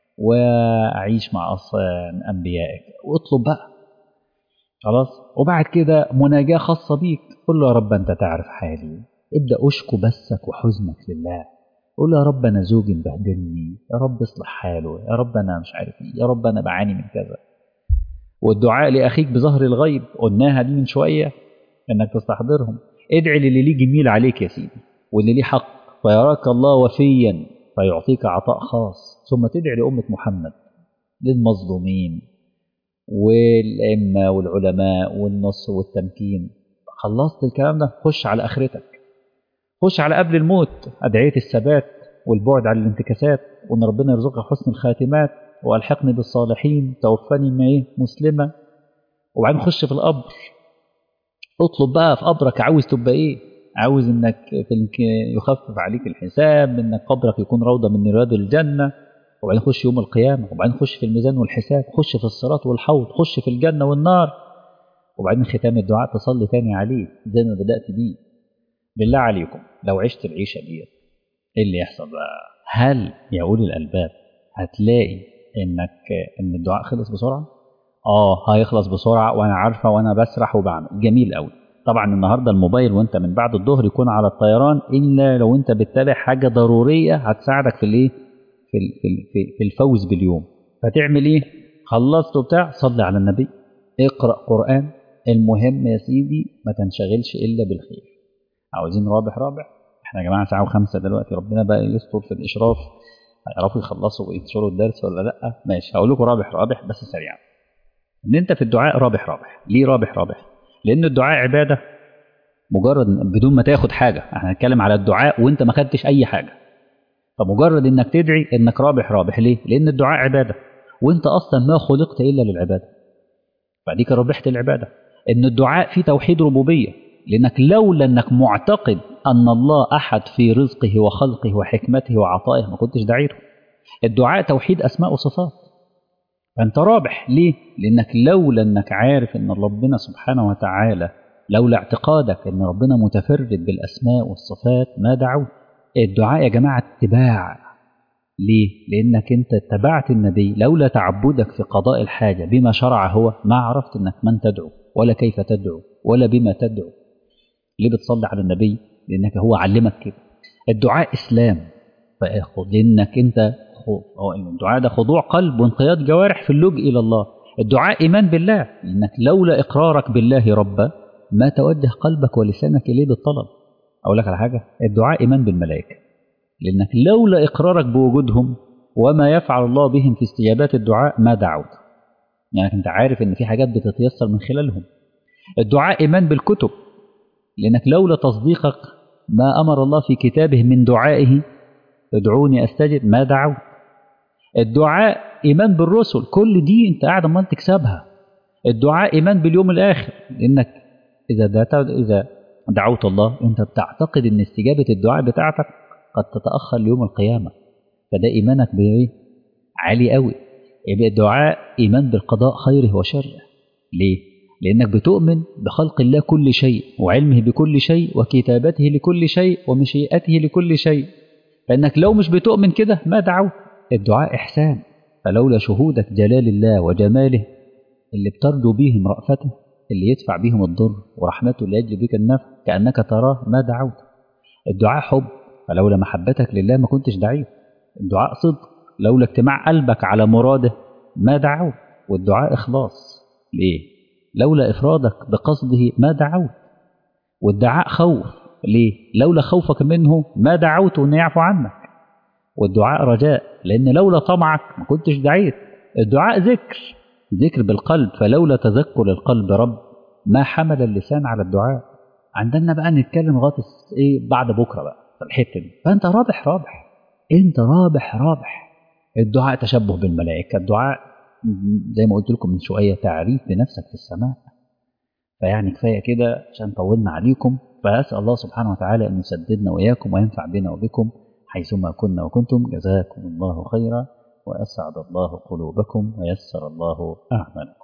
واعيش مع انبيائك. واطلب بقى خلاص. وبعد كده مناجاة خاصة بيك. قل له يا رب انت تعرف حالي. ابدأ اشكو بثك وحزنك لله. قول له يا رب انا زوجي مبهدلني، يا رب اصلح حاله، يا رب انا مش عارف ايه، يا رب انا بعاني من كذا. والدعاء لاخيك بظهر الغيب، قلناها دي من شوية، انك تستحضرهم. ادعي للي ليه جميل عليك يا سيدي، واللي ليه حق، فيراك الله وفيا فيعطيك عطاء خاص. ثم تدعي لأمة محمد، للمظلومين والأئمة والعلماء والنصر والتمكين. خلصت الكلام ده، خش على آخرتك، خش على قبل الموت. أدعية الثبات والبعد عن الانتكاسات، وأن ربنا يرزقك حسن الخاتمات، وألحقني بالصالحين، توفني مسلمة. وبعدين خش في القبر. اطلب بقى في قبرك عاوز تبقى ايه. عاوز انك يخفف عليك الحساب، انك قبرك يكون روضة من رياض الجنة. وبعدين خش يوم القيامة، وبعدين خش في الميزان والحساب، خش في الصراط والحوض، خش في الجنة والنار. وبعدين ختام الدعاء تصلي تاني عليه زي ما بدأت بيه. بالله عليكم لو عشت العيشة دي، ايه اللي يحصل بقى؟ هل يا أولي الألباب هتلاقي ان الدعاء خلص بسرعة؟ هيخلص بسرعة، وانا عارفة، وانا بسرح وبعمل جميل قوي. طبعا النهاردة الموبايل وانت من بعد الظهر يكون على الطيران، الا لو انت بتتابع حاجة ضرورية هتساعدك في الايه، في الفوز باليوم. فتعمل ايه؟ خلصت وبتاع، صلي على النبي، اقرأ قرآن، المهم يا سيدي ما تنشغلش إلا بالخير. عاوزين رابح رابح، احنا يا جماعة ساعة و5 دلوقتي، ربنا بقى يستر في الإشراف، هيعرفوا يخلصوا وينشروا الدرس ولا لأ؟ ماشي، هقول لكم رابح رابح بس سريعا. إن أنت في الدعاء رابح رابح. ليه رابح رابح؟ لأن الدعاء عبادة، مجرد بدون ما تاخد حاجة، احنا هنتكلم على الدعاء وأنت ما خدتش أي حاجة، فمجرد إنك تدعي إنك رابح رابح. ليه؟ لأن الدعاء عبادة، وأنت أصلا ما خلقت إلا للعبادة، فديك ربحت العبادة. إن الدعاء فيه توحيد ربوبية، لأنك لولا أنك معتقد أن الله أحد في رزقه وخلقه وحكمته وعطائه ما كنتش دعيته. الدعاء توحيد أسماء وصفات، فأنت رابح. ليه؟ لأنك لولا أنك عارف أن ربنا سبحانه وتعالى، لولا اعتقادك أن ربنا متفرد بالأسماء والصفات ما دعوت. الدعاء يا جماعة اتباع. ليه؟ لأنك أنت اتبعت النبي، لولا تعبدك في قضاء الحاجة بما شرع هو ما عرفت أنك من تدعو ولا كيف تدعو ولا بما تدعو. ليه بتصلي على النبي؟ لأنك هو علمك كده. الدعاء إسلام، لأنك أنت الدعاء ده خضوع قلب وانقياد جوارح في اللجوء إلى الله. الدعاء إيمان بالله، لأنك لولا إقرارك بالله ربا ما توجه قلبك ولسانك إليه بالطلب. أقول لك على حاجة، الدعاء إيمان بالملائكة، لأنك لولا إقرارك بوجودهم وما يفعل الله بهم في استجابات الدعاء ما دعوت، يعني أنت عارف أن في حاجات بتتيسر من خلالهم. الدعاء إيمان بالكتب، لأنك لولا تصديقك ما أمر الله في كتابه من دعائه ادعوني أستجب ما دعوت. الدعاء إيمان بالرسل، كل دي أنت قاعد أمال تكسبها. الدعاء إيمان باليوم الآخر، لأنك إذا دعوت الله أنت بتعتقد أن استجابة الدعاء بتاعتك قد تتأخر ليوم القيامة، فده إيمانك بإيه؟ عالي قوي. يبقى الدعاء إيمان بالقضاء خيره وشره. ليه؟ لأنك بتؤمن بخلق الله كل شيء وعلمه بكل شيء وكتابته لكل شيء ومشيئته لكل شيء، فإنك لو مش بتؤمن كده ما دعوت. الدعاء إحسان، فلولا شهودك جلال الله وجماله اللي بترجو بهم رأفته، اللي يدفع بهم الضر، ورحمته اللي يجلب بك النفع كأنك تراه ما دعوت. الدعاء حب، فلولا محبتك لله ما كنتش دعيت. الدعاء صدق، لولا اجتماع قلبك على مراده ما دعوت. والدعاء إخلاص، ليه؟ لولا إفرادك بقصده ما دعوت. والدعاء خوف، ليه؟ لولا خوفك منه ما دعوت أن يعفو عنك. والدعاء رجاء، لأن لولا طمعك ما كنتش دعيت. الدعاء ذكر بالقلب، فلولا تذكر القلب رب ما حمل اللسان على الدعاء. عندنا بقى نتكلم لغاية بعد بكرة بقى في الحتة دي. فأنت رابح رابح، أنت رابح رابح. الدعاء تشبه بالملائكة، الدعاء زي ما قلت لكم من شوية تعريف بنفسك في السماء. فيعني كفاية كده عشان طولنا عليكم، فأسأل الله سبحانه وتعالى أن يسددنا وإياكم وينفع بنا وبكم حيثما كنا وكنتم. جزاكم الله خيرا، وأسعد الله قلوبكم ويسر الله أعمالكم.